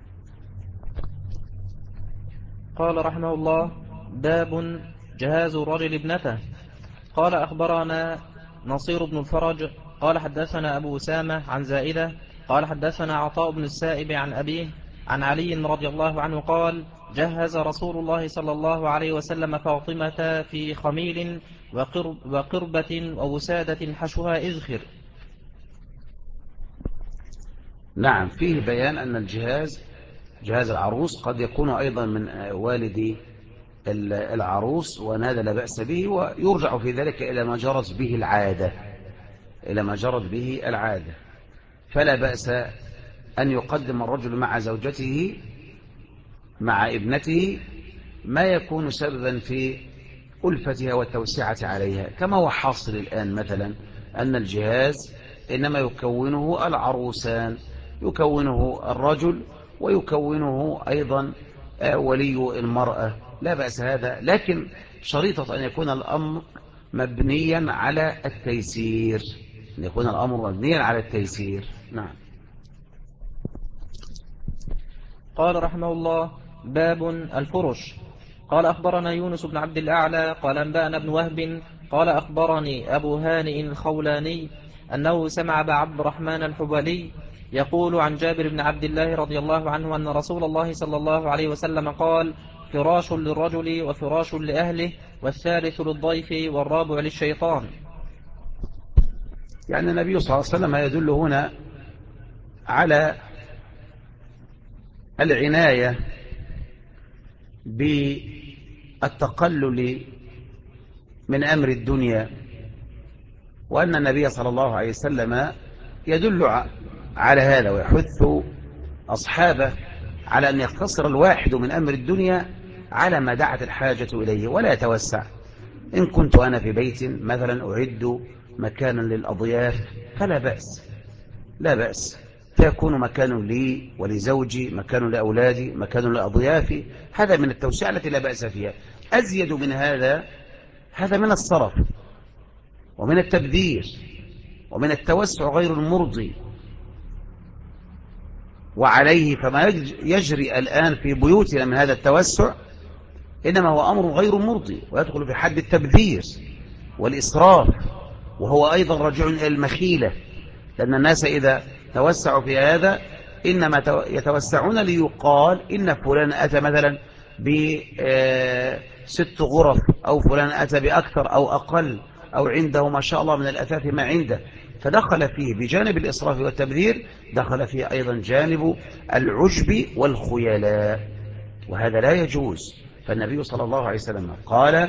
قال رحمه الله: باب جهاز الرجل ابنته. قال أخبرنا نصير بن الفرج قال حدثنا أبو أسامة عن زائدة قال حدثنا عطاء بن السائب عن أبيه عن علي رضي الله عنه قال: جهز رسول الله صلى الله عليه وسلم فاطمة في خميل وقربة ووسادة حشوها إذخر. نعم، فيه بيان أن جهاز العروس قد يكون أيضا من والد العروس، وأن هذا لا بأس به، ويرجع في ذلك إلى ما جرت به العادة، إلى ما جرت به العادة. فلا بأس أن يقدم الرجل مع زوجته مع ابنته ما يكون سببا في ألفتها والتوسعة عليها، كما هو حاصل الآن مثلا، أن الجهاز إنما يكونه العروسان، يكونه الرجل ويكونه أيضا ولي المرأة، لا بأس هذا، لكن شريطة أن يكون الأمر مبنيا على التيسير، أن يكون الأمر مبنيا على التيسير. نعم. قال رحمه الله: باب الفرش. قال أخبرنا يونس بن عبد الأعلى قال أنبأنا بن وهب قال أخبرني أبو هانئ الخولاني أنه سمع أبا عبد الرحمن الحبلي يقول عن جابر بن عبد الله رضي الله عنه أن رسول الله صلى الله عليه وسلم قال: فراش للرجل وفراش لأهله، والثالث للضيف، والرابع للشيطان. يعني النبي صلى الله عليه وسلم يدل هنا على العناية بالتقلل من أمر الدنيا، وأن النبي صلى الله عليه وسلم يدل على هذا ويحث أصحابه على أن يقتصر الواحد من أمر الدنيا على ما دعت الحاجة إليه ولا يتوسع. إن كنت أنا في بيت مثلا أعد مكانا للأضياف فلا بأس، لا بأس، فيكون مكان لي ولزوجي، مكان لأولادي، مكان لأضيافي، هذا من التوسعة التي لا بأس فيها. أزيد من هذا، هذا من الصرف ومن التبذير ومن التوسع غير المرضي. وعليه فما يجري الآن في بيوتنا من هذا التوسع إنما هو أمر غير مرضي ويدخل في حد التبذير والإسراف، وهو أيضا راجع إلى المخيلة، لأن الناس إذا توسعوا في هذا إنما يتوسعون ليقال إن فلان أتى مثلا ب6 غرف، أو فلان أتى بأكثر أو أقل، أو عنده ما شاء الله من الأثاث ما عنده، فدخل فيه بجانب الإسراف والتبذير دخل فيه أيضا جانب العجب والخيلاء، وهذا لا يجوز. فالنبي صلى الله عليه وسلم قال: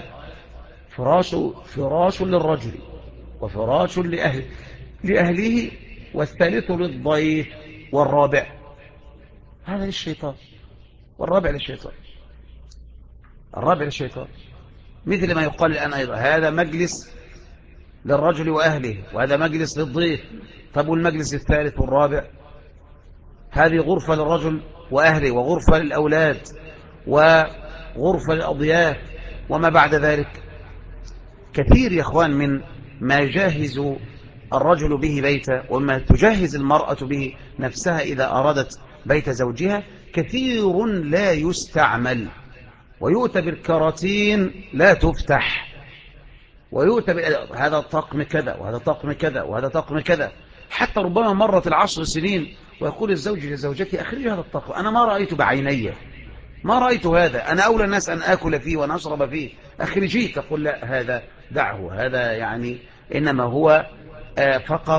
فراش للرجل وفراش لأهله، والثالث للضيف، والرابع هذا للشيطان، والرابع للشيطان، الرابع للشيطان. مثل ما يقال الآن أيضا: هذا مجلس للرجل وأهله، وهذا مجلس للضيف. طب والمجلس الثالث والرابع؟ هذه غرفة للرجل وأهله، وغرفة للأولاد، وغرفة للأضياف، وما بعد ذلك. كثير يا أخوان من ما يجهز الرجل به بيته، وما تجهز المرأة به نفسها إذا أرادت بيت زوجها، كثير لا يستعمل، ويؤتى بالكراتين لا تفتح، ويؤتى هذا طقم كذا وهذا طقم كذا وهذا طقم كذا، حتى ربما مرت 10 سنين ويقول الزوج لزوجته: أخرج هذا الطقم، أنا ما رأيته بعيني، ما رأيت هذا، أنا أولى الناس أن آكل فيه وأن أشرب فيه، أخرجيه. تقول: لا، هذا دعه، هذا يعني إنما هو فقط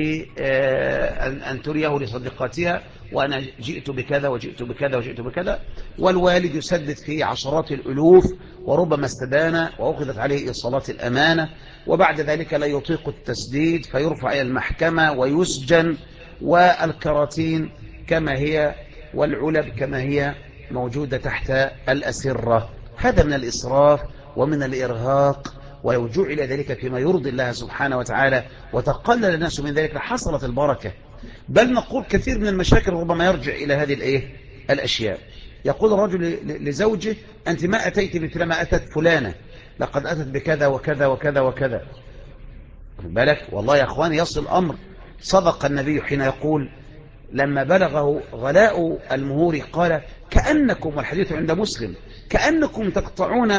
لأن تريه لصديقاتها، وأنا جئت بكذا وجئت بكذا وجئت بكذا. والوالد يسدد فيه عشرات الألوف، وربما استدان وأخذت عليه إيصالات الأمانة، وبعد ذلك لا يطيق التسديد فيرفع إلى المحكمة ويسجن، والكراتين كما هي والعلب كما هي موجودة تحت الأسرة. هذا من الإسراف ومن الإرهاق، ولو جعل ذلك فيما يرضي الله سبحانه وتعالى وتقلل الناس من ذلك لحصلت البركة. بل نقول كثير من المشاكل ربما يرجع إلى هذه الأشياء. يقول الرجل لزوجه: أنت ما أتيت مثل ما أتت فلانة، لقد أتت بكذا وكذا وكذا وكذا. بالك والله يا أخواني يصل الأمر. صدق النبي حين يقول لما بلغه غلاء المهور قال: كأنكم، والحديث عند مسلم، كأنكم تقطعون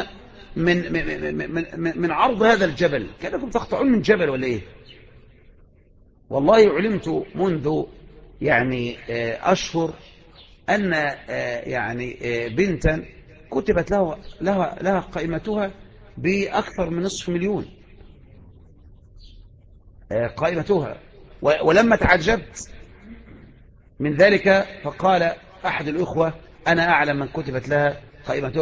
من عرض هذا الجبل، كأنكم تقطعون من جبل ولا إيه؟ والله علمت منذ يعني أشهر أن يعني بنتا كتبت لها قائمتها بأكثر من 500,000 قائمتها. ولما تعجبت من ذلك فقال أحد الأخوة: أنا أعلم من كتبت لها قائمتها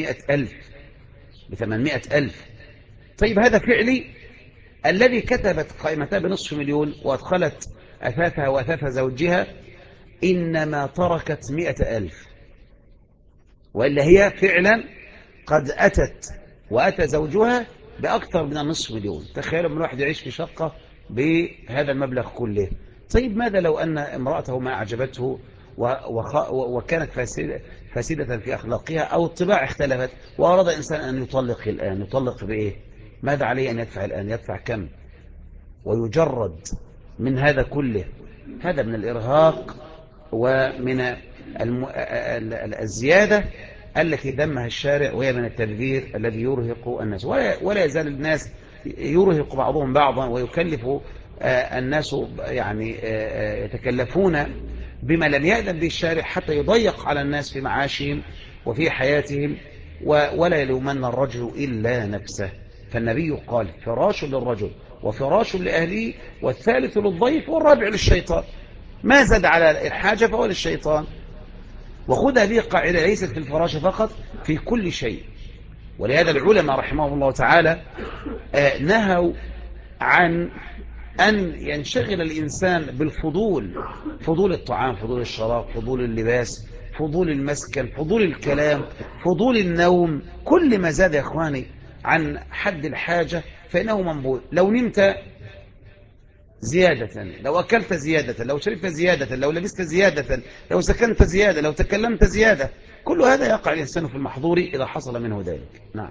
ب800,000. طيب هذا فعلي. الذي كتبت قائمتها ب500,000 وأدخلت أثاثها وأثاث زوجها إنما تركت 100,000، وإلا هي فعلا قد أتت وأتى زوجها بأكثر من 500,000. تخيلوا من واحد يعيش في شقة بهذا المبلغ كله. طيب ماذا لو أن امرأته ما أعجبته وكانت فاسدة في أخلاقها، أو الطباع اختلفت، وأراد إنسان أن يطلق الآن، يطلق بإيه؟ ماذا عليه أن يدفع الآن؟ يدفع كم؟ ويجرد من هذا كله. هذا من الإرهاق ومن الزيادة التي ذمها الشارع، وهي من التبذير الذي يرهق الناس. ولا يزال الناس يرهق بعضهم بعضا ويكلف الناس يعني يتكلفون بما لم يأذن به الشارع حتى يضيق على الناس في معاشهم وفي حياتهم، ولا يلومن الرجل إلا نفسه. فالنبي قال فراش للرجل وفراش لأهله والثالث للضيف والرابع للشيطان. ما زاد على الحاجة فهو للشيطان. وخذ هذه القاعدة ليست في الفراشة فقط، في كل شيء. ولهذا العلماء رحمهم الله تعالى نهوا عن أن ينشغل الإنسان بالفضول، فضول الطعام، فضول الشراب، فضول اللباس، فضول المسكن، فضول الكلام، فضول النوم. كل ما زاد يا إخواني عن حد الحاجة فإنه منبوذ. لو نمت زيادة، لو أكلت زيادة، لو شربت زيادة، لو لبست زيادة، لو سكنت زيادة، لو تكلمت زيادة، كل هذا يقع الإنسان في المحظور إذا حصل منه ذلك. نعم.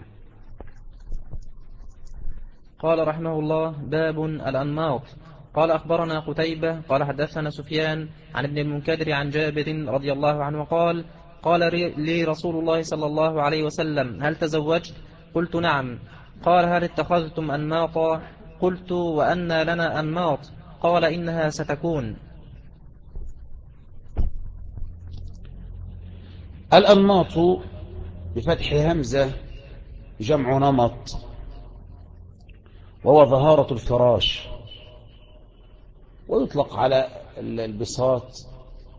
قال رحمه الله: باب الأنماط. قال أخبرنا قتيبة قال حدثنا سفيان عن ابن المنكدر عن جابر رضي الله عنه قال: قال لي رسول الله صلى الله عليه وسلم: هل تزوجت؟ قلت: نعم. قال: هل اتخذتم أنماطا؟ قلت: وأن لنا أنماط؟ قال: إنها ستكون. الأنماط بفتح همزة جمع نمط، وهو ظهارة الفراش، ويطلق على البساط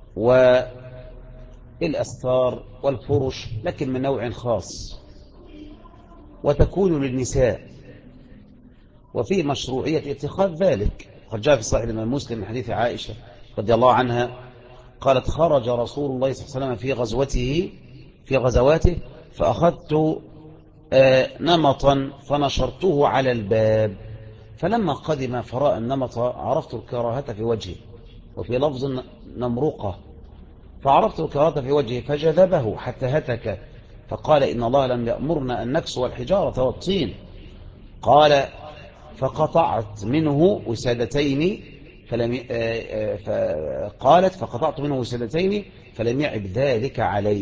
والأستار والفرش، لكن من نوع خاص، وتكون للنساء. وفي مشروعية اتخاذ ذلك. قد جاء في صحيح الإمام مسلم من حديث عائشة رضي الله عنها قالت: خرج رسول الله صلى الله عليه وسلم في غزواته فأخذت نمطا فنشرته على الباب، فلما قدم فرأى النمط عرفت الكراهة في وجهه، وفي لفظ نمرقة، فعرفت الكراهة في وجهه فجذبه حتى هتك، فقال: إن الله لم يأمرنا أن نكسو الحجارة والطين. قال: فقطعت منه وسادتين قالت: فقطعت منه وسادتين فلم يعب ذلك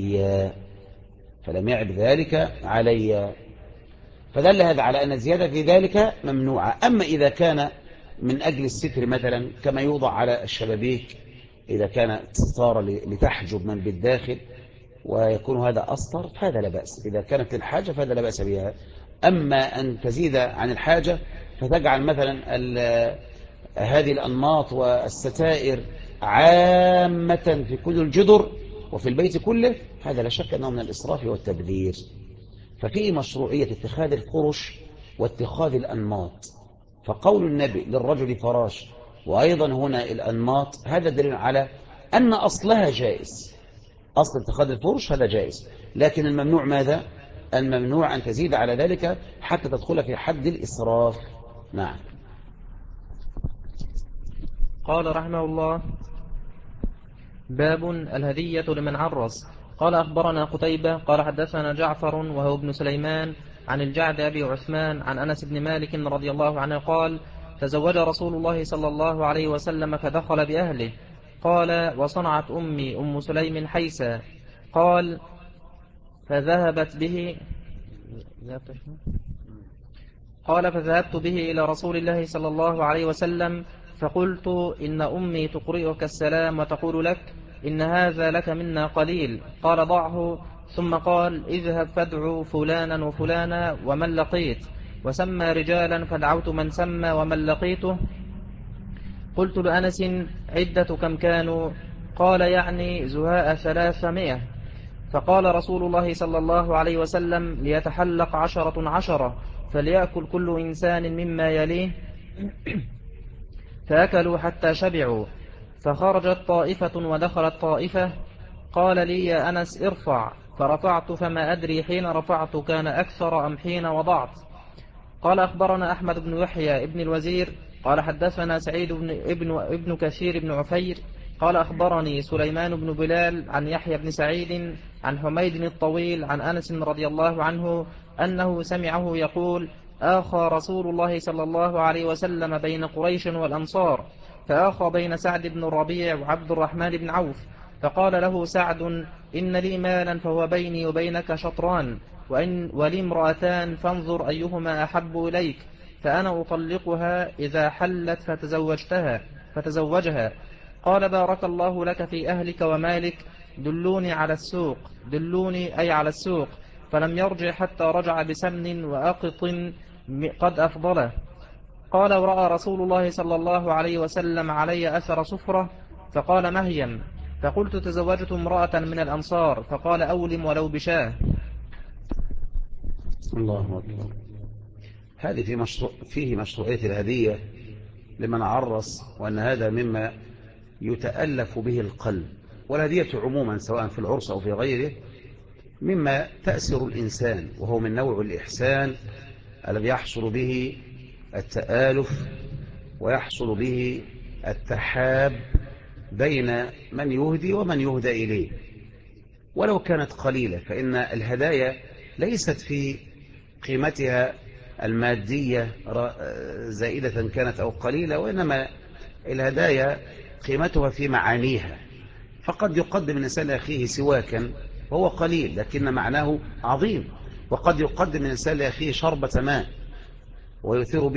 علي. فدل هذا على أن الزيادة في ذلك ممنوعة. أما إذا كان من أجل الستر مثلا كما يوضع على الشبابيك، إذا كانت ستارة لتحجب من بالداخل ويكون هذا أسطر فهذا لا بأس. إذا كانت للحاجة فهذا لا بأس بها. أما أن تزيد عن الحاجة فتجعل مثلا هذه الأنماط والستائر عامة في كل الجدر وفي البيت كله، هذا لا شك أنه من الإسراف والتبذير. ففيه مشروعية اتخاذ الفرش واتخاذ الأنماط. فقول النبي للرجل فراش وأيضا هنا الأنماط، هذا دليل على أن أصلها جائز. أصل اتخاذ الفرش هذا جائز، لكن الممنوع ماذا؟ الممنوع أن تزيد على ذلك حتى تدخل في حد الإسراف. نعم. قال رحمه الله: باب الهدية لمن عرس. قال أخبرنا قتيبة قال حدثنا جعفر وهو ابن سليمان عن الجعد أبي عثمان عن أنس بن مالك رضي الله عنه قال: تزوج رسول الله صلى الله عليه وسلم فدخل بأهله. قال: وصنعت أمي أم سليم حيسا. قال: فذهبت به فذهبت به إلى رسول الله صلى الله عليه وسلم فقلت: إن أمي تقرئك السلام وتقول لك: إن هذا لك منا قليل. قال: ضعه. ثم قال: اذهب فادعوا فلانا وفلانا ومن لقيت. وسمى رجالا فدعوت من سمى ومن لقيته. قلت لأنس: عدة كم كانوا؟ قال: يعني زهاء 300. فقال رسول الله صلى الله عليه وسلم: ليتحلق 10 فليأكل كل إنسان مما يليه. فأكلوا حتى شبعوا. فخرجت طائفة ودخلت طائفة. قال لي: يا أنس ارفع. فرفعت فما أدري حين رفعت كان أكثر أم حين وضعت. قال أخبرنا أحمد بن يحيى ابن الوزير قال حدثنا سعيد ابن كثير بن عفير قال أخبرني سليمان بن بلال عن يحيى بن سعيد عن حميد الطويل عن أنس رضي الله عنه أنه سمعه يقول: آخى رسول الله صلى الله عليه وسلم بين قريش والأنصار، فآخى بين سعد بن الربيع وعبد الرحمن بن عوف. فقال له سعد: إن لي مالا فهو بيني وبينك شطران، ولي امرأتان فانظر أيهما أحب إليك. فأنا أطلقها إذا حلت فتزوجها. قال بارك الله لك في أهلك ومالك، دلوني على السوق، دلوني أي على السوق. فلم يرجع حتى رجع بسمن وأقط قد أفضله. قال ورأى رسول الله صلى الله عليه وسلم علي أثر صفرة، فقال مهيم. فقلت تزوجت امرأة من الأنصار، فقال أولم ولو بشاه. الله أكبر. هذه فيه مشروعية الهدية لمن عرس، وأن هذا مما يتألف به القلب. والهدية عموما سواء في العرس أو في غيره مما تأسر الإنسان، وهو من نوع الإحسان الذي يحصل به التآلف ويحصل به التحاب بين من يهدي ومن يهدى إليه، ولو كانت قليلة. فإن الهدايا ليست في قيمتها المادية زائدة كانت أو قليلة، وإنما الهدايا قيمتها في معانيها. فقد يقدم الإنسان لأخيه سواكا وهو قليل لكن معناه عظيم، وقد يقدم الإنسان لأخيه شربة ماء ويثير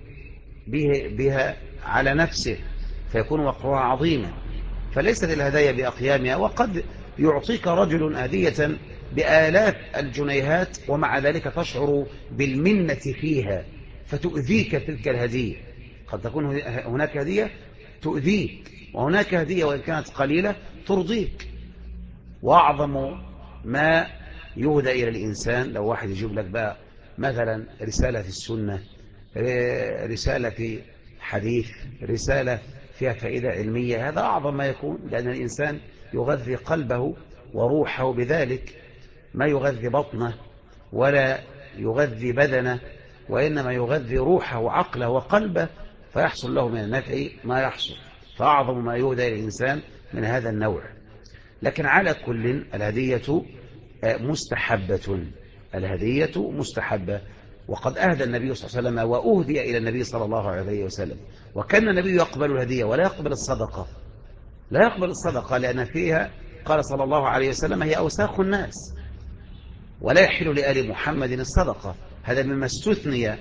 بها على نفسه فيكون وقعها عظيما. فليست الهدايا بأقيامها، وقد يعطيك رجل هدية بآلاف الجنيهات ومع ذلك تشعر بالمنة فيها فتؤذيك تلك الهدية. قد تكون هناك هدية تؤذيك، وهناك هدية وإن كانت قليلة ترضيك. وأعظم ما يهدى إلى الإنسان لو واحد يجيب لك بقى مثلا رسالة في السنة، رسالة في حديث، رسالة فيها فائدة علمية، هذا أعظم ما يكون، لأن الإنسان يغذي قلبه وروحه بذلك، ما يغذي بطنه ولا يغذي بدنه، وإنما يغذي روحه وعقله وقلبه، فيحصل له من النفع ما يحصل. فأعظم ما يهدى إلى الإنسان من هذا النوع. لكن على كل الهدية مستحبة، الهدية مستحبة. وقد أهدى النبي صلى الله عليه وسلم وأهدي إلى النبي صلى الله عليه وسلم، وكان النبي يقبل الهدية ولا يقبل الصدقة، لا يقبل الصدقة لأن فيها قال صلى الله عليه وسلم هي أوساخ الناس ولا يحل لآل محمد الصدقة. هذا مما استثني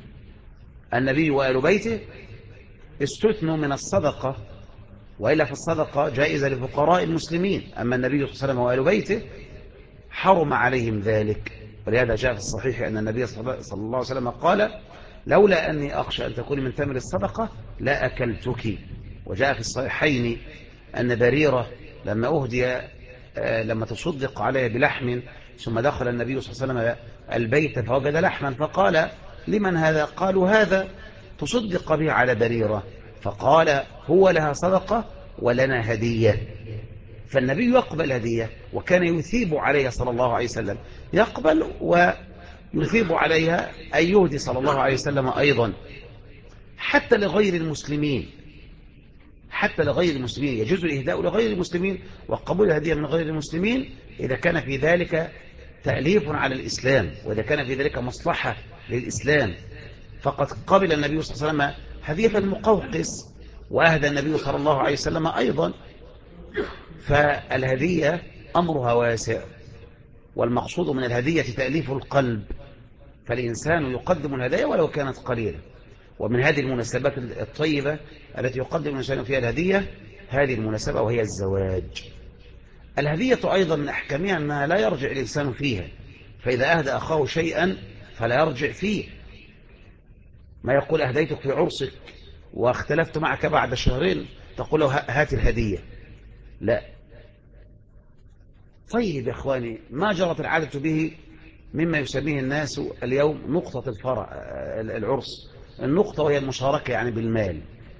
النبي وآل بيته، استثنوا من الصدقة، وإلا في الصدقة جائزة لفقراء المسلمين، أما النبي صلى الله عليه وسلم وآل بيته حرم عليهم ذلك. ولهذا جاء في الصحيح أن النبي صلى الله عليه وسلم قال لولا أني أخشى أن تكون من ثمر الصدقة لا أكلتك. وجاء في الصحيحين أن بريرة لما أهدي لما تصدق عليه بلحم ثم دخل النبي صلى الله عليه وسلم البيت فوجد لحما فقال لمن هذا؟ قالوا هذا تصدق به على بريرة، فقال هو لها صدقة ولنا هدية. فالنبي يقبل هدية وكان يثيب عليها صلى الله عليه وسلم، يقبل ويثيب عليها أن يهدي صلى الله عليه وسلم أيضا حتى لغير المسلمين، حتى لغير المسلمين يجوز الإهداء لغير المسلمين وقبول الهدية من غير المسلمين إذا كان في ذلك تأليف على الإسلام وإذا كان في ذلك مصلحة للإسلام. فقد قبل النبي صلى الله عليه وسلم هدية المقوقس وأهدى النبي صلى الله عليه وسلم أيضا. فالهدية أمرها واسع، والمقصود من الهدية تأليف القلب، فالإنسان يقدم الهدايا ولو كانت قليلة. ومن هذه المناسبات الطيبة التي يقدم الإنسان فيها الهدية هذه المناسبة وهي الزواج. الهدية أيضا من أحكامها أنها لا يرجع الإنسان فيها، فإذا أهدى أخاه شيئا فلا يرجع فيه. ما يقول أهديتك في عرسك واختلفت معك بعد شهرين تقول له هات الهدية، لا. طيب يا إخواني، ما جرت العادة به مما يسميه الناس اليوم نقطة الفرع العرس، النقطة وهي المشاركة يعني بالمال،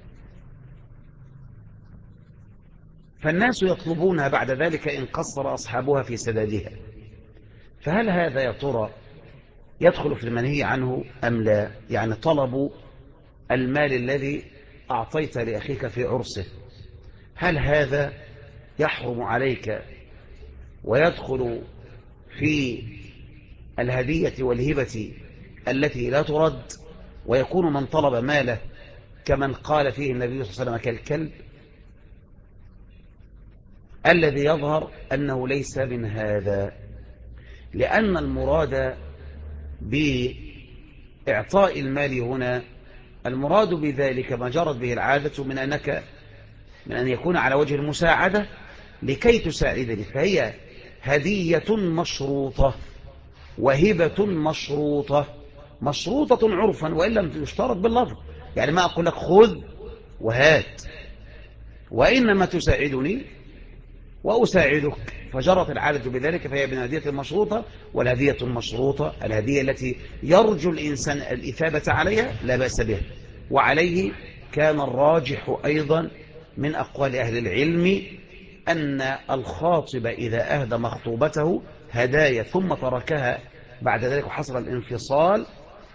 فالناس يطلبونها بعد ذلك إن قصر أصحابها في سدادها. فهل هذا يا ترى يدخل في المنهي عنه أم لا؟ يعني طلب المال الذي أعطيت لأخيك في عرسه، هل هذا يحرم عليك ويدخل في الهدية والهبة التي لا ترد، ويكون من طلب ماله كمن قال فيه النبي صلى الله عليه وسلم كالكلب؟ الذي يظهر أنه ليس من هذا، لأن المراد إعطاء المال هنا المراد بذلك ما جرت به العادة من أن يكون على وجه المساعدة لكي تساعدني، فهي هدية مشروطة وهبة مشروطة عرفا وإن لم يشترط باللفظ. يعني ما أقول لك خذ وهات، وإنما تساعدني وأساعدك، فجرت العادة بذلك، فهي من الهدية المشروطة. والهدية المشروطة الهدية التي يرجو الإنسان الإثابة عليها لا بأس بها. وعليه كان الراجح أيضا من أقوال أهل العلم أن الخاطب إذا أهدى مخطوبته هدايا ثم تركها بعد ذلك وحصل الانفصال،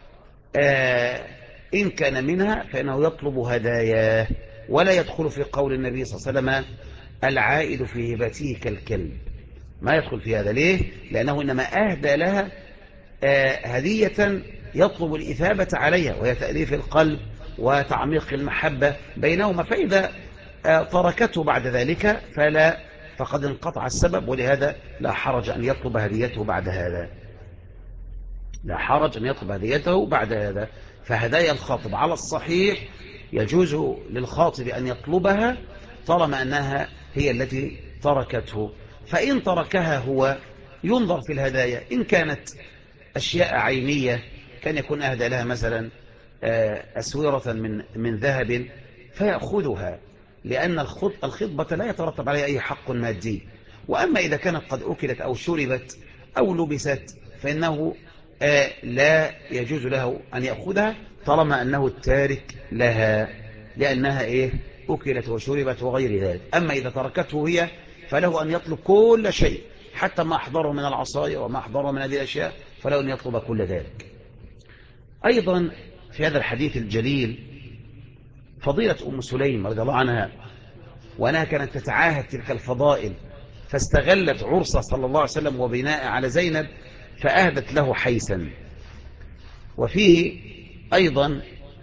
إن كان منها فإنه يطلب هداياه، ولا يدخل في قول النبي صلى الله عليه وسلم العائد في هبته كالكلب. ما يدخل في هذا. ليه؟ لأنه إنما أهدى لها هدية يطلب الإثابة عليها، وهي تأليف القلب وتعميق المحبة بينهما. فإذا تركته بعد ذلك فقد انقطع السبب، ولهذا لا حرج أن يطلب هديته بعد هذا. لا حرج أن يطلب هديته بعد هذا. فهدايا الخاطب على الصحيح يجوز للخاطب أن يطلبها طالما أنها هي التي تركته. فإن تركها هو ينظر في الهدايا، إن كانت أشياء عينية كان يكون أهدى لها مثلا أسورة من ذهب فيأخذها، لأن الخطبة لا يترتب عليها أي حق مادي. وأما إذا كانت قد أكلت أو شربت أو لبست فإنه لا يجوز له أن يأخذها طالما أنه التارك لها، لأنها أكلت وشربت وغير ذلك. أما إذا تركته هي فله أن يطلب كل شيء، حتى ما أحضره من العصاية وما أحضره من هذه الأشياء، فله أن يطلب كل ذلك. أيضا في هذا الحديث الجليل فضيلة أم سليم رضي الله عنها، وأنها كانت تتعاهد تلك الفضائل، فاستغلت عرسه صلى الله عليه وسلم وبناء على زينب فأهدت له حيثا. وفيه أيضا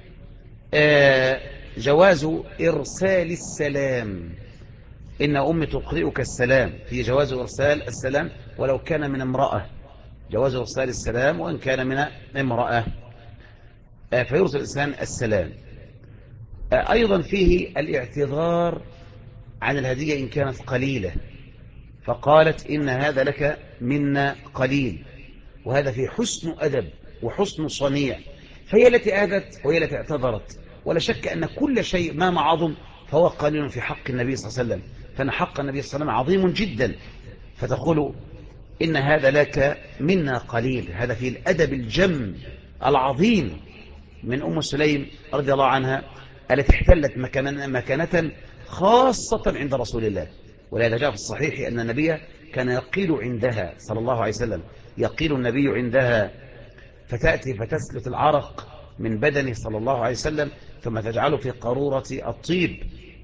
جواز إرسال السلام، إن أمي تقرئك السلام، في جواز إرسال السلام ولو كان من امرأة، جواز إرسال السلام وإن كان من امرأة، فيرسل الإنسان السلام. أيضا فيه الاعتذار عن الهدية إن كانت قليلة، فقالت إن هذا لك منا قليل، وهذا في حسن أدب وحسن صنيع. فهي التي أهدت وهي التي اعتذرت. ولا شك أن كل شيء ما عظم فهو قليل في حق النبي صلى الله عليه وسلم، فإن حق النبي صلى الله عليه وسلم عظيم جدا، فتقول إن هذا لك منا قليل. هذا في الأدب الجم العظيم من أم سليم رضي الله عنها، التي احتلت مكانة خاصة عند رسول الله. ولهذا جاء في الصحيح أن النبي كان يقيل عندها صلى الله عليه وسلم، يقيل النبي عندها فتأتي فتسلت العرق من بدنه صلى الله عليه وسلم ثم تجعله في قارورة الطيب.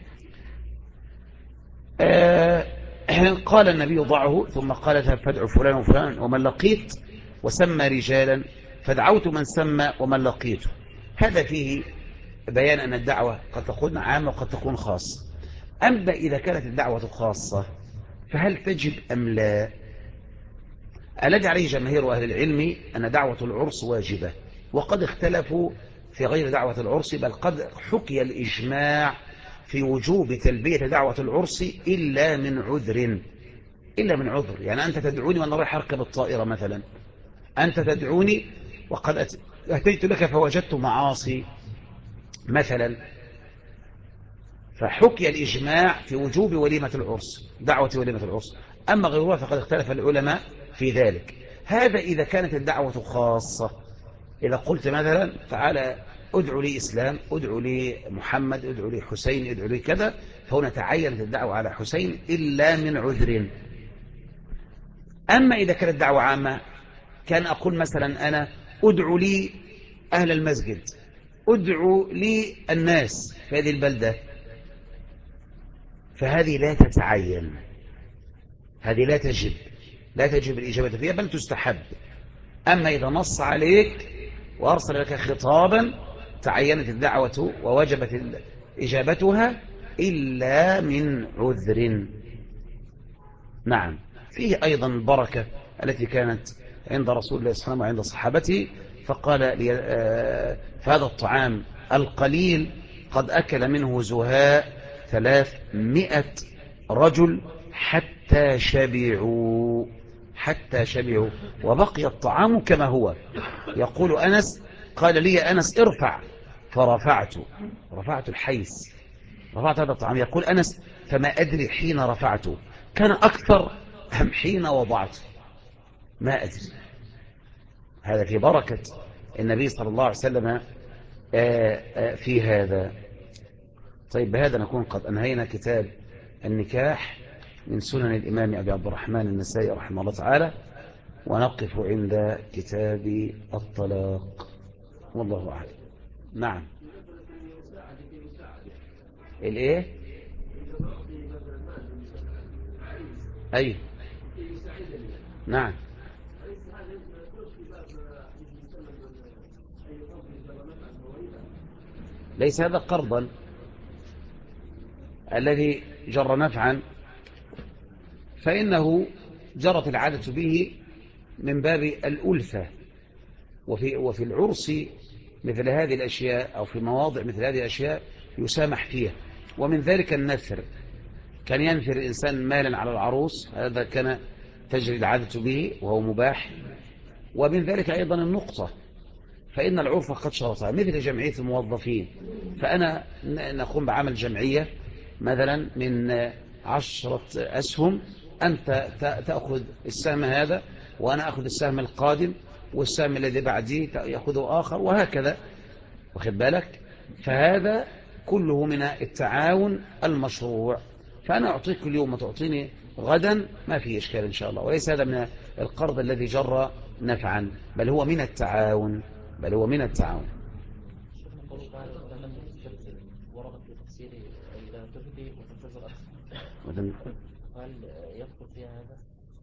قال النبي ضعه، ثم قال اذهب فادعو فلان وفلان ومن لقيت، وسمى رجالا فدعوت من سمى ومن لقيته. هذا فيه بيان أن الدعوة قد تكون عامة وقد تكون خاصة. أما إذا كانت الدعوة خاصة فهل تجب أم لا؟ الذي عليه جماهير أهل العلم أن دعوة العرس واجبة، وقد اختلفوا في غير دعوة العرس، بل قد حكي الإجماع في وجوب تلبية دعوة العرس إلا من عذر. إلا من عذر، يعني أنت تدعوني وأنا رايح أركب الطائرة مثلا، أنت تدعوني وقد أتيت لك فوجدت معاصي مثلا، فحكي الإجماع في وجوب وليمة العرس، دعوة وليمة العرس. أما غيرها فقد اختلف العلماء في ذلك. هذا إذا كانت الدعوة خاصة، إذا قلت مثلا تعالى ادعو لي إسلام، ادعو لي محمد، ادعو لي حسين، ادعو لي كذا، فهنا تعينت الدعوة على حسين إلا من عذر. أما إذا كانت دعوة عامة، كان أقول مثلا أنا ادعو لي أهل المسجد، ادعو لي الناس في هذه البلدة، فهذه لا تتعين، هذه لا تجب الإجابة فيها، بل تستحب. أما إذا نص عليك وأرسل لك خطابا تعينت الدعوة ووجبت إجابتها إلا من عذر. نعم. فيه أيضا البركة التي كانت عند رسول الله صلى الله عليه وسلم وعند صحابته، فقال لي فهذا الطعام القليل قد أكل منه زهاء 300 رجل حتى شبعوا، حتى شبعوا، وبقي الطعام كما هو. يقول أنس قال لي أنس ارفع، رفعت الحيث، رفعت هذا الطعام. يقول أنس فما أدري حين رفعته كان أكثر أم حين وضعته، ما أدري. هذا في بركة النبي صلى الله عليه وسلم في هذا. طيب بهذا نكون قد أنهينا كتاب النكاح من سنن الإمام أبي عبد الرحمن النسائي رحمه الله تعالى، ونقف عند كتاب الطلاق، والله أعلم. نعم. الايه؟ ايوه نعم. ليس هذا قرضا الذي جر نفعا، فإنه جرت العادة به من باب الألفة، وفي العرس مثل هذه الأشياء أو في مواضع مثل هذه الأشياء يسامح فيها. ومن ذلك النثر، كان ينثر الإنسان مالا على العروس، هذا كان تجري العادة به وهو مباح. ومن ذلك أيضا النقطة، فإن العرف قد شرطها مثل جمعية الموظفين، فأنا نقوم بعمل جمعية مثلا من 10 أسهم، أنت تأخذ السهم هذا وأنا أخذ السهم القادم، والسهم الذي بعديه يأخذه آخر، وهكذا، واخد بالك؟ فهذا كله من التعاون المشروع، فأنا أعطيك اليوم وتعطيني غدا، ما في إشكال إن شاء الله. وليس هذا من القرض الذي جر نفعا، بل هو من التعاون، بل هو من التعاون. هل يدخل فيها هذا؟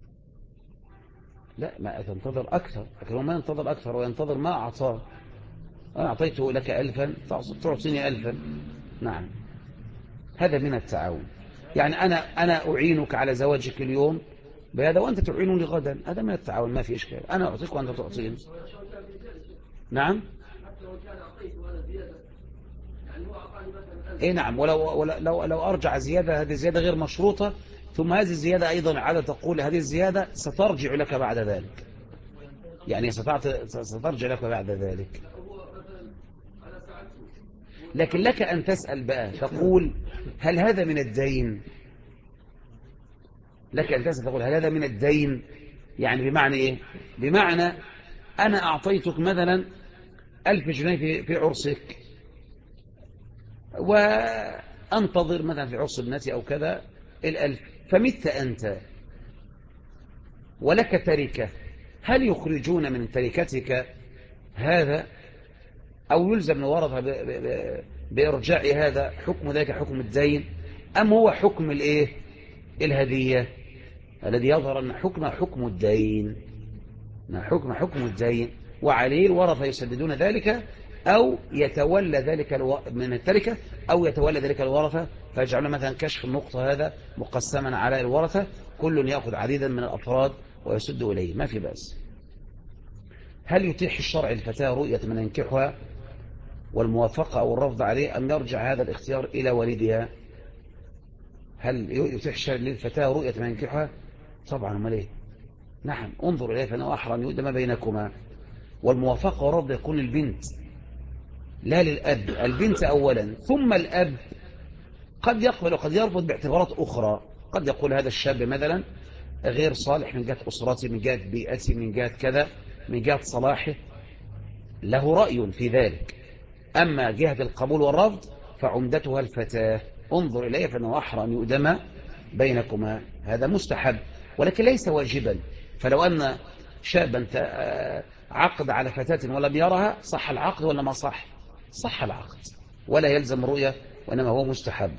لا، ما تنتظر أكثر، لكن هو ما ينتظر أكثر وينتظر ما أعطاه. أنا أعطيته لك 1000 تعطيني 1000. نعم، هذا من التعاون. يعني أنا أعينك على زواجك اليوم بهذا وأنت تعينني غدا، هذا من التعاون، ما في إشكال، أنا أعطيك وأنت تعطيني. نعم. إيه نعم، لو أرجع زيادة، هذه زيادة غير مشروطة، ثم هذه الزيادة أيضا عادة تقول هذه الزيادة سترجع لك بعد ذلك، يعني سترجع لك بعد ذلك. لكن لك أن تسأل بقى تقول هل هذا من الدين؟ لك أن تسأل تقول هل هذا من الدين؟ يعني بمعنى إيه؟ بمعنى أنا أعطيتك مثلا 1000 جنيه في عرسك، وأنتظر مثلا في عرس ابنتي أو كذا 1000، فمت أنت ولك تركة، هل يخرجون من تركتك هذا، أو يلزم الورثة بإرجاع هذا، حكم ذلك حكم الدين، أم هو حكم الإيه؟ الهدية، الذي يظهر أن حكم الدين، حكم الدين، وعليه الورثة يسددون ذلك، أو يتولى ذلك من التركة، أو يتولى ذلك الورثة فيجعلون مثلا كشف النقطة هذا مقسما على الورثة، كل يأخذ عديدا من الأفراد ويسد إليه، ما في بأس. هل يتيح الشرع الفتاة رؤية من ينكحها والموافقة أو الرفض عليه، أم يرجع هذا الاختيار إلى والدها؟ هل يتيح الشرع للفتاة رؤية من ينكحها؟ طبعا، أمال إيه؟ نعم، انظر إليه فإنه أحرى أن يؤدى ما بينكما. والموافقة والرفض يكون للبنت لا للأب، البنت أولا ثم الأب، قد يقبل وقد يرفض باعتبارات أخرى. قد يقول هذا الشاب مثلا غير صالح من جهة أسرته، من جهة بيئته، من جهة كذا، من جهة صلاحه، له رأي في ذلك. أما جهة القبول والرفض فعمدتها الفتاة، انظر إليه فإنه أحرى أن يؤدم بينكما، هذا مستحب ولكن ليس واجبا. فلو أن شابا عقد على فتاة ولم يرها، صح العقد ولا ما صح؟ صح العقد ولا يلزم رؤية، وإنما هو مستحب.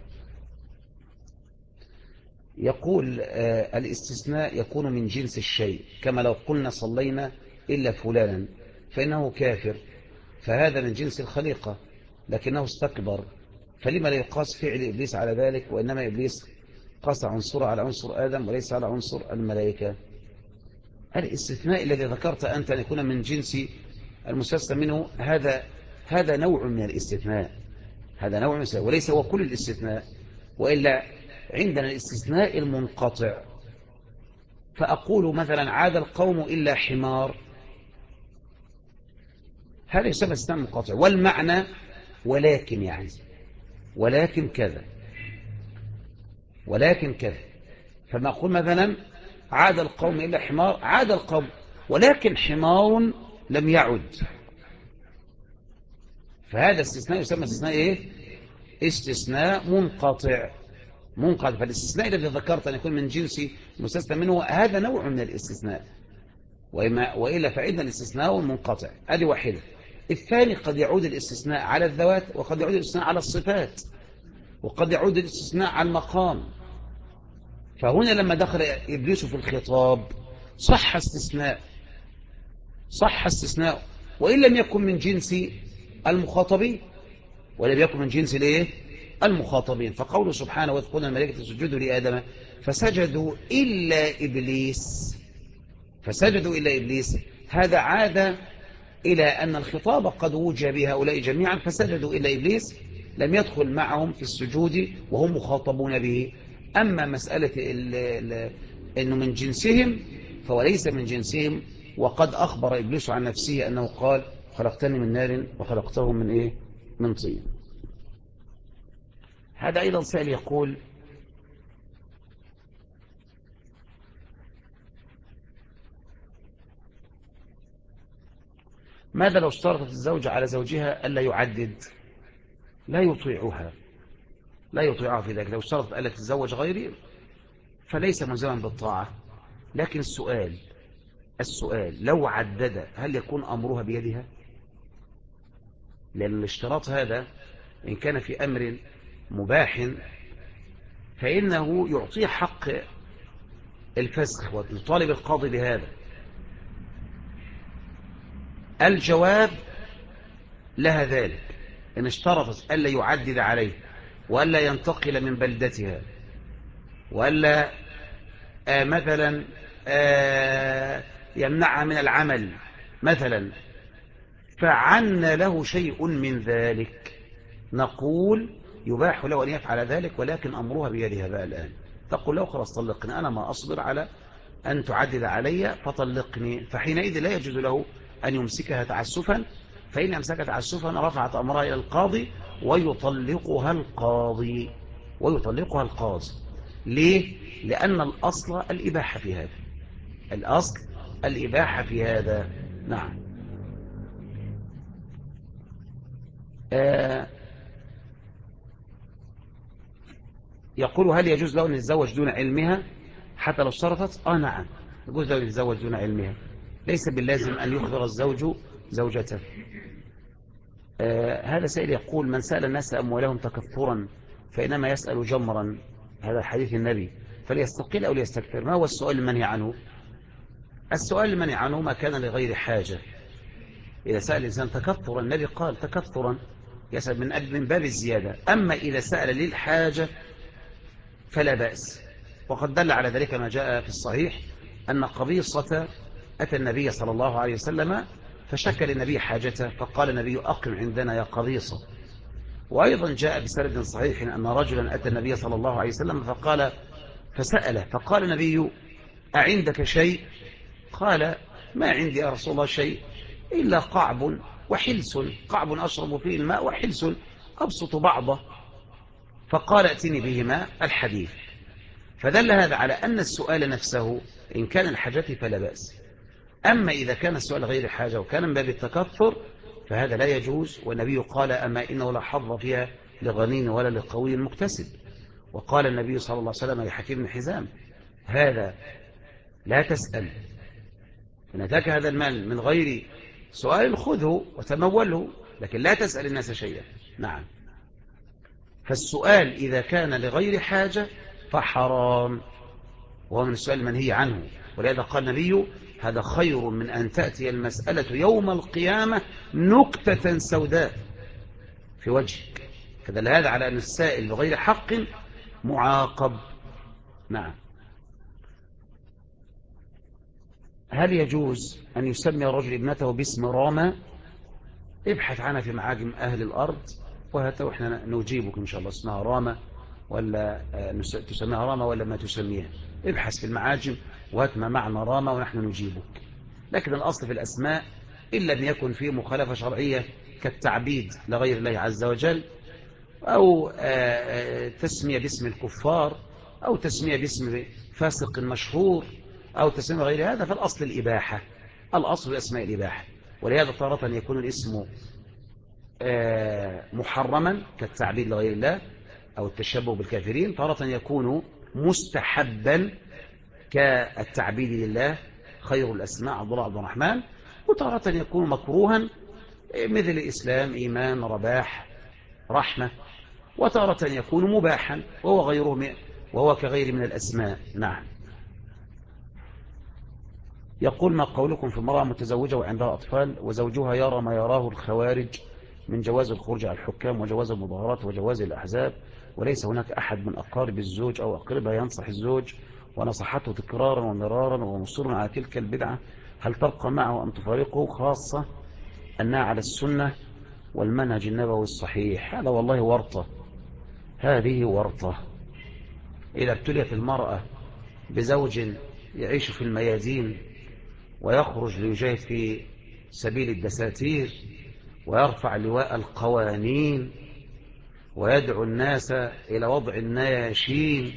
يقول الاستثناء يكون من جنس الشيء، كما لو قلنا صلينا إلا فلانا فإنه كافر، فهذا من جنس الخليقة لكنه استكبر، فلما لا يقاس فعل إبليس على ذلك، وإنما إبليس قاس عنصر على عنصر آدم وليس على عنصر الملائكة. الاستثناء الذي ذكرت أنت أن يكون من جنس المستثنى منه هذا نوع من الاستثناء، هذا نوع من الاستثناء وليس هو كل الاستثناء، وإلا عندنا الاستثناء المنقطع. فأقول مثلا عاد القوم إلا حمار، هذا يسمى استثناء منقطع. والمعنى ولكن، يعني ولكن كذا، ولكن كذا. فما أقول مثلا عاد القوم إلا حمار، عاد القوم ولكن حمار لم يعد، فهذا استثناء يسمى استثناء إيه؟ استثناء منقطع. منقطع. فالاستثناء الذي ذكرت أن يكون من جنس مستثنى منه هذا نوع من الاستثناء، وإلا فعندنا الاستثناء المنقطع. هذه واحدة. الثاني قد يعود الاستثناء على الذوات، وقد يعود الاستثناء على الصفات، وقد يعود الاستثناء على المقام. فهنا لما دخل إبليس في الخطاب صح استثناء، صح استثناء، وإن لم يكن من جنس المخاطبين، ولم يكن من جنس الايه؟ المخاطبين. فقوله سبحانه وإذ قلنا الملائكة اسجدوا لآدم فسجدوا إلا إبليس، فسجدوا إلا إبليس، هذا عاد إلى أن الخطاب قد وجه بهؤلاء جميعا، فسجدوا إلا إبليس لم يدخل معهم في السجود وهم مخاطبون به. أما مسألة أنه من جنسهم فهو ليس من جنسهم، وقد أخبر إبليس عن نفسه أنه قال خلقتني من نار وخلقته من إيه؟ من طين. هذا أيضا سائل يقول ماذا لو اشترطت الزوجة على زوجها ألا يعدد؟ لا يطيعها، لا يطيعها في ذلك. لو اشترطت ألا تتزوج غيري فليس ملزما بالطاعة. لكن السؤال لو عدد هل يكون أمرها بيدها؟ لأن الاشتراط هذا إن كان في أمر مباح فإنه يعطيه حق الفسخ، ويطالب القاضي بهذا. الجواب لها ذلك إن اشترطت ألا يعدد عليه، وألا ينتقل من بلدتها، وألا مثلا يمنعها من العمل مثلا، فعنا له شيء من ذلك، نقول يباح له أن يفعل ذلك، ولكن أمرها بيدها بقى الآن. تقول له خلاص طلقني، أنا ما أصبر على أن تعدد علي فطلقني. فحينئذ لا يجوز له أن يمسكها تعسفا، فإن أمسكها تعسفا رفعت أمرها إلى القاضي ويطلقها القاضي، ويطلقها القاضي. ليه؟ لأن الأصل الإباحة في هذا، الأصل الإباحة في هذا. نعم. يقول هل يجوز له أن يتزوج دون علمها حتى لو اشترطت؟ نعم يجوز له أن يتزوج دون علمها، ليس باللازم أن يخبر الزوج زوجته. هذا سائل يقول من سأل الناس أموالهم تكثرا فإنما يسأل جمرا، هذا حديث النبي، فليستقل أو ليستكثر. ما هو السؤال المنهي عنه؟ السؤال المنهي عنه ما كان لغير حاجة. إذا سأل الإنسان تكثرا، النبي قال تكثرا يسأل من باب الزيادة. أما إذا سأل للحاجة فلا بأس. وقد دل على ذلك ما جاء في الصحيح أن قبيصة أتى النبي صلى الله عليه وسلم فشكى للنبي حاجته، فقال النبي أقم عندنا يا قبيصة. وأيضا جاء بسند صحيح أن رجلا أتى النبي صلى الله عليه وسلم فسأله، فقال النبي أعندك شيء؟ قال ما عندي يا رسول الله شيء إلا قعب وحلس، قعب أشرب فيه الماء وحلس أبسط بعضه، فقال ائتني بهما الحديث. فدل هذا على أن السؤال نفسه إن كان الحاجة فلا بأس. أما إذا كان السؤال غير حاجة وكان من باب التكثر فهذا لا يجوز. والنبي قال أما إنه لا حظ فيها لغني ولا لقوي مكتسب. وقال النبي صلى الله عليه وسلم لحكيم بن حزام هذا لا تسأل، إن أتاك هذا المال من غير سؤال خذه وتموله، لكن لا تسأل الناس شيئا. نعم. فالسؤال إذا كان لغير حاجة فحرام، وهو من السؤال المنهي عنه. ولهذا قال النبي هذا خير من أن تأتي المسألة يوم القيامة نكتة سوداء في وجهك. فدل هذا على أن السائل بغير حق معاقب. نعم. هل يجوز أن يسمي الرجل ابنته باسم راما؟ ابحث عنها في معاجم أهل الأرض وهات وإحنا نجيبك إن شاء الله. اسمها رامة ولا تسميها رامة ولا ما تسميها؟ ابحث في المعاجم وهات ما معنى رامة ونحن نجيبك. لكن الأصل في الأسماء إلا أن يكن فيه مخالفة شرعية كالتعبيد لغير الله عز وجل، أو تسمية باسم الكفار، أو تسمية باسم فاسق مشهور، أو تسمية غير هذا، فالأصل الإباحة. الأصل الأسماء الإباحة. ولهذا تارة يكون الاسم محرما كالتعبيد لغير الله أو التشبه بالكافرين، تارة يكون مستحبا كالتعبيد لله خير الأسماء عبد الله عبد الرحمن، وتارة يكون مكروها مثل الإسلام إيمان رباح رحمة، وتارة يكون مباحا وهو كغير من الأسماء. نعم. يقول ما قولكم في امرأة متزوجة وعندها أطفال وزوجها يرى ما يراه الخوارج من جواز الخروج على الحكام وجواز المظاهرات وجواز الأحزاب، وليس هناك أحد من أقارب الزوج أو أقربها ينصح الزوج ونصحته تكرارا ومرارا ومصر على تلك البدعة، هل تبقى معه أم تفارقه، خاصة أنها على السنة والمنهج النبوي الصحيح؟ هذا والله ورطة، هذه ورطة. إذا ابتليت المرأة بزوج يعيش في الميادين ويخرج ليجاهد في سبيل الدساتير ويرفع لواء القوانين ويدعو الناس إلى وضع النياشين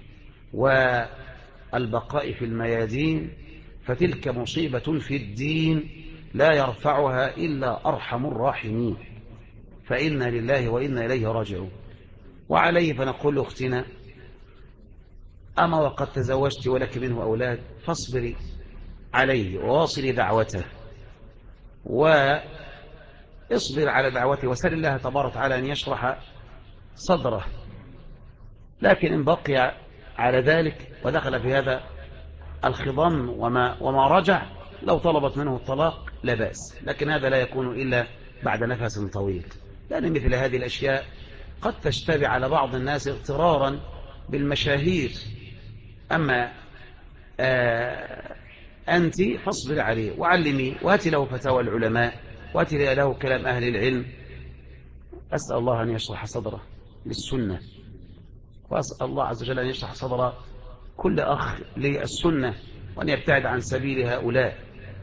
والبقاء في الميادين، فتلك مصيبة في الدين لا يرفعها إلا أرحم الراحمين، فإنا لله وإنا إليه راجعون. وعليه فنقول لأختنا أما وقد تزوجت ولك منه أولاد فاصبري عليه وواصلي دعوته واصبر على دعوته وسل الله تبارك وتعالى أن يشرح صدره. لكن إن بقي على ذلك ودخل في هذا الخضم وما رجع، لو طلبت منه الطلاق لا بأس، لكن هذا لا يكون إلا بعد نفس طويل، لأن مثل هذه الأشياء قد تشتبه على بعض الناس اغترارا بالمشاهير. أما أنت فاصبر عليه وعلمي واتي له فتاوى العلماء واتي له كلام أهل العلم. أسأل الله أن يشرح صدره للسنة، وأسأل الله عز وجل أن يشرح صدر كل أخ للسنة وأن يبتعد عن سبيل هؤلاء.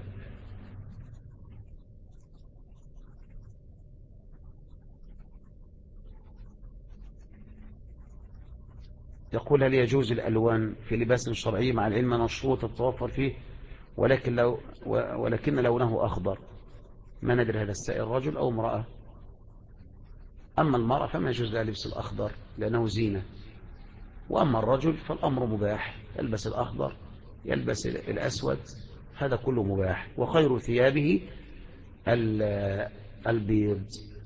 يقول هل يجوز الألوان في لباس شرعي مع العلم أن الشروط تتوفر فيه ولكن لونه أخضر، ما ندري هذا السائل رجل أو امرأة؟ أما المرأة فما يجوز لها لبس الأخضر لأنه زينة، وأما الرجل فالأمر مباح، يلبس الأخضر يلبس الأسود، هذا كله مباح، وخير ثيابه البيض.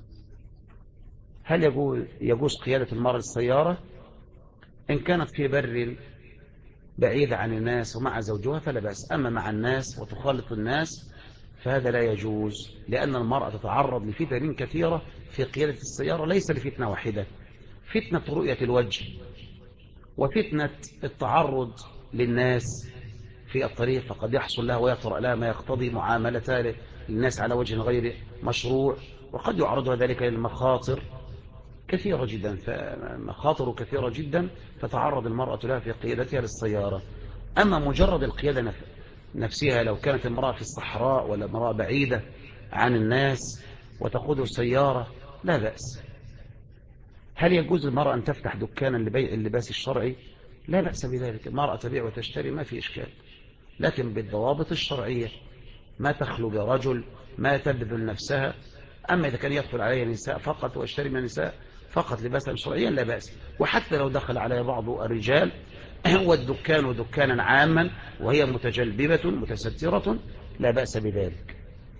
هل يجوز قيادة المرأة السيارة إن كانت في بر بعيدة عن الناس ومع زوجها فلا بأس، أما مع الناس وتخالط الناس فهذا لا يجوز، لأن المرأة تتعرض لفتن كثيرة في قيادة السيارة، ليس لفتنة واحدة، فتنة رؤية الوجه وفتنة التعرض للناس في الطريق، فقد يحصل لها ويطرأ لها ما يقتضي معاملتها للناس على وجه غير مشروع، وقد يعرضها ذلك للمخاطر كثيرة جدا، فمخاطر كثيرة جدا فتعرض المرأة لها في قيادتها للسيارة. أما مجرد القيادة نفسها لو كانت امرأة في الصحراء ولا امرأة بعيدة عن الناس وتقود السيارة لا بأس. هل يجوز المرأة أن تفتح دكانا لبيع اللباس الشرعي؟ لا بأس بذلك، المرأة تبيع وتشتري ما في إشكال، لكن بالضوابط الشرعية، ما تخلو برجل، ما تبذل نفسها. أما إذا كان يدخل علي نساء فقط واشتري من النساء فقط لباسا شرعيا لا بأس، وحتى لو دخل علي بعض الرجال والدكان دكانا عاما وهي متجلببة متسترة لا بأس بذلك.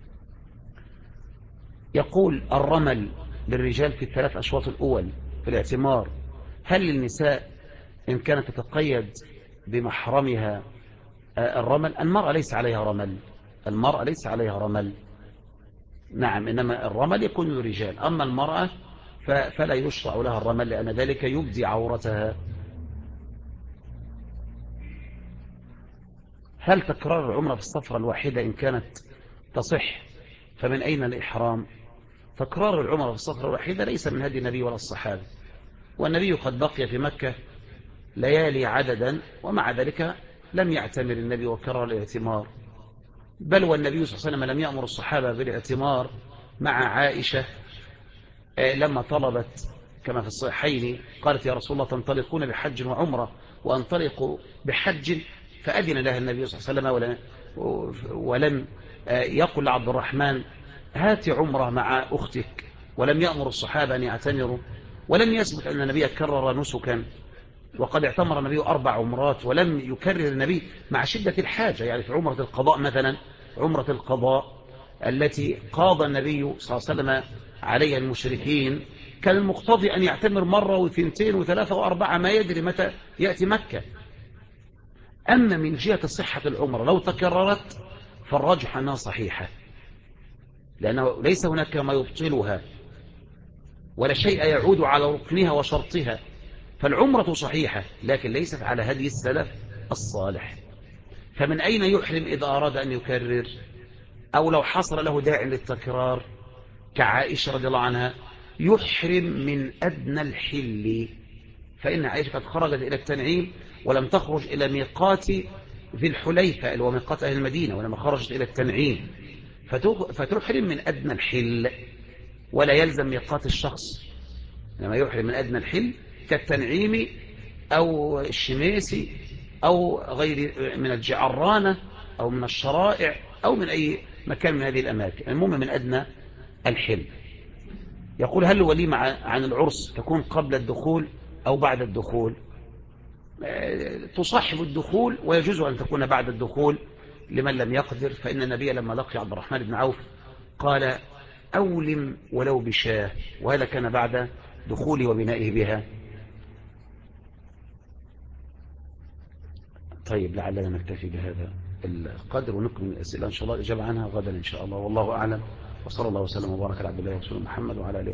يقول الرمل للرجال في الثلاث أشواط الأول في الاعتمار، هل للنساء إن كانت تتقيد بمحرمها الرمل؟ المرأة ليس عليها رمل، المرأة ليس عليها رمل، نعم، إنما الرمل يكون للرجال، أما المرأة فلا يشرع لها الرمل لأن ذلك يبدي عورتها. هل تكرار العمرة في السفرة الواحدة إن كانت تصح فمن أين الإحرام؟ تكرار العمرة في الصخرة الواحدة ليس من هدي النبي ولا الصحابة، والنبي قد بقي في مكة ليالي عددا، ومع ذلك لم يعتمر النبي وكرر الاعتمار، بل والنبي صلى الله عليه وسلم لم يأمر الصحابة بالاعتمار مع عائشة لما طلبت كما في الصحيحين قالت يا رسول الله تنطلقون بحج وعمرة وأنطلق بحج، فأذن لها النبي صلى الله عليه وسلم ولم يقل لعبد الرحمن هات عمرة مع أختك، ولم يأمر الصحابة أن يعتمروا، ولم يثبت أن النبي كرر نسكا، وقد اعتمر النبي 4 عمرات ولم يكرر النبي مع شدة الحاجة. يعني في عمرة القضاء مثلا، عمرة القضاء التي قاض النبي صلى الله عليه وسلم عليها المشركين، كان المقتضي أن يعتمر مرة وثنتين وثلاثة وأربعة، ما يدري متى يأتي مكة. أما من جهة صحة العمرة لو تكررت فالراجح أنها صحيحة، لأنه ليس هناك ما يبطلها ولا شيء يعود على ركنها وشرطها، فالعمرة صحيحة لكن ليست على هدي السلف الصالح. فمن أين يحرم إذا أراد أن يكرر، أو لو حصل له داع للتكرار كعائشة رضي الله عنها؟ يحرم من أدنى الحل، فإن عائشة قد خرجت إلى التنعيم ولم تخرج إلى ميقات ذي الحليفة اللي هو ميقات أهل المدينة، ولما خرجت إلى التنعيم فتحرم من أدنى الحل ولا يلزم ميقات الشخص، لما يحرم من أدنى الحل كالتنعيم أو الشميسي أو غير من الجعرانة أو من الشرائع أو من أي مكان من هذه الأماكن، المهم من أدنى الحل. يقول هل الوليمة عن العرس تكون قبل الدخول أو بعد الدخول؟ تصاحب الدخول ويجوز أن تكون بعد الدخول لمن لم يقدر، فإن النبي لما لقي عبد الرحمن بن عوف قال أولم ولو بشاه، وهذا كان بعد دخوله وبنائه بها. طيب لعلنا نكتفي بهذا القدر ونكمل الأسئلة إن شاء الله الإجابة عنها غدا إن شاء الله، والله أعلم، وصلى الله وسلم وبارك على عبد الله ورسوله محمد وعلى آله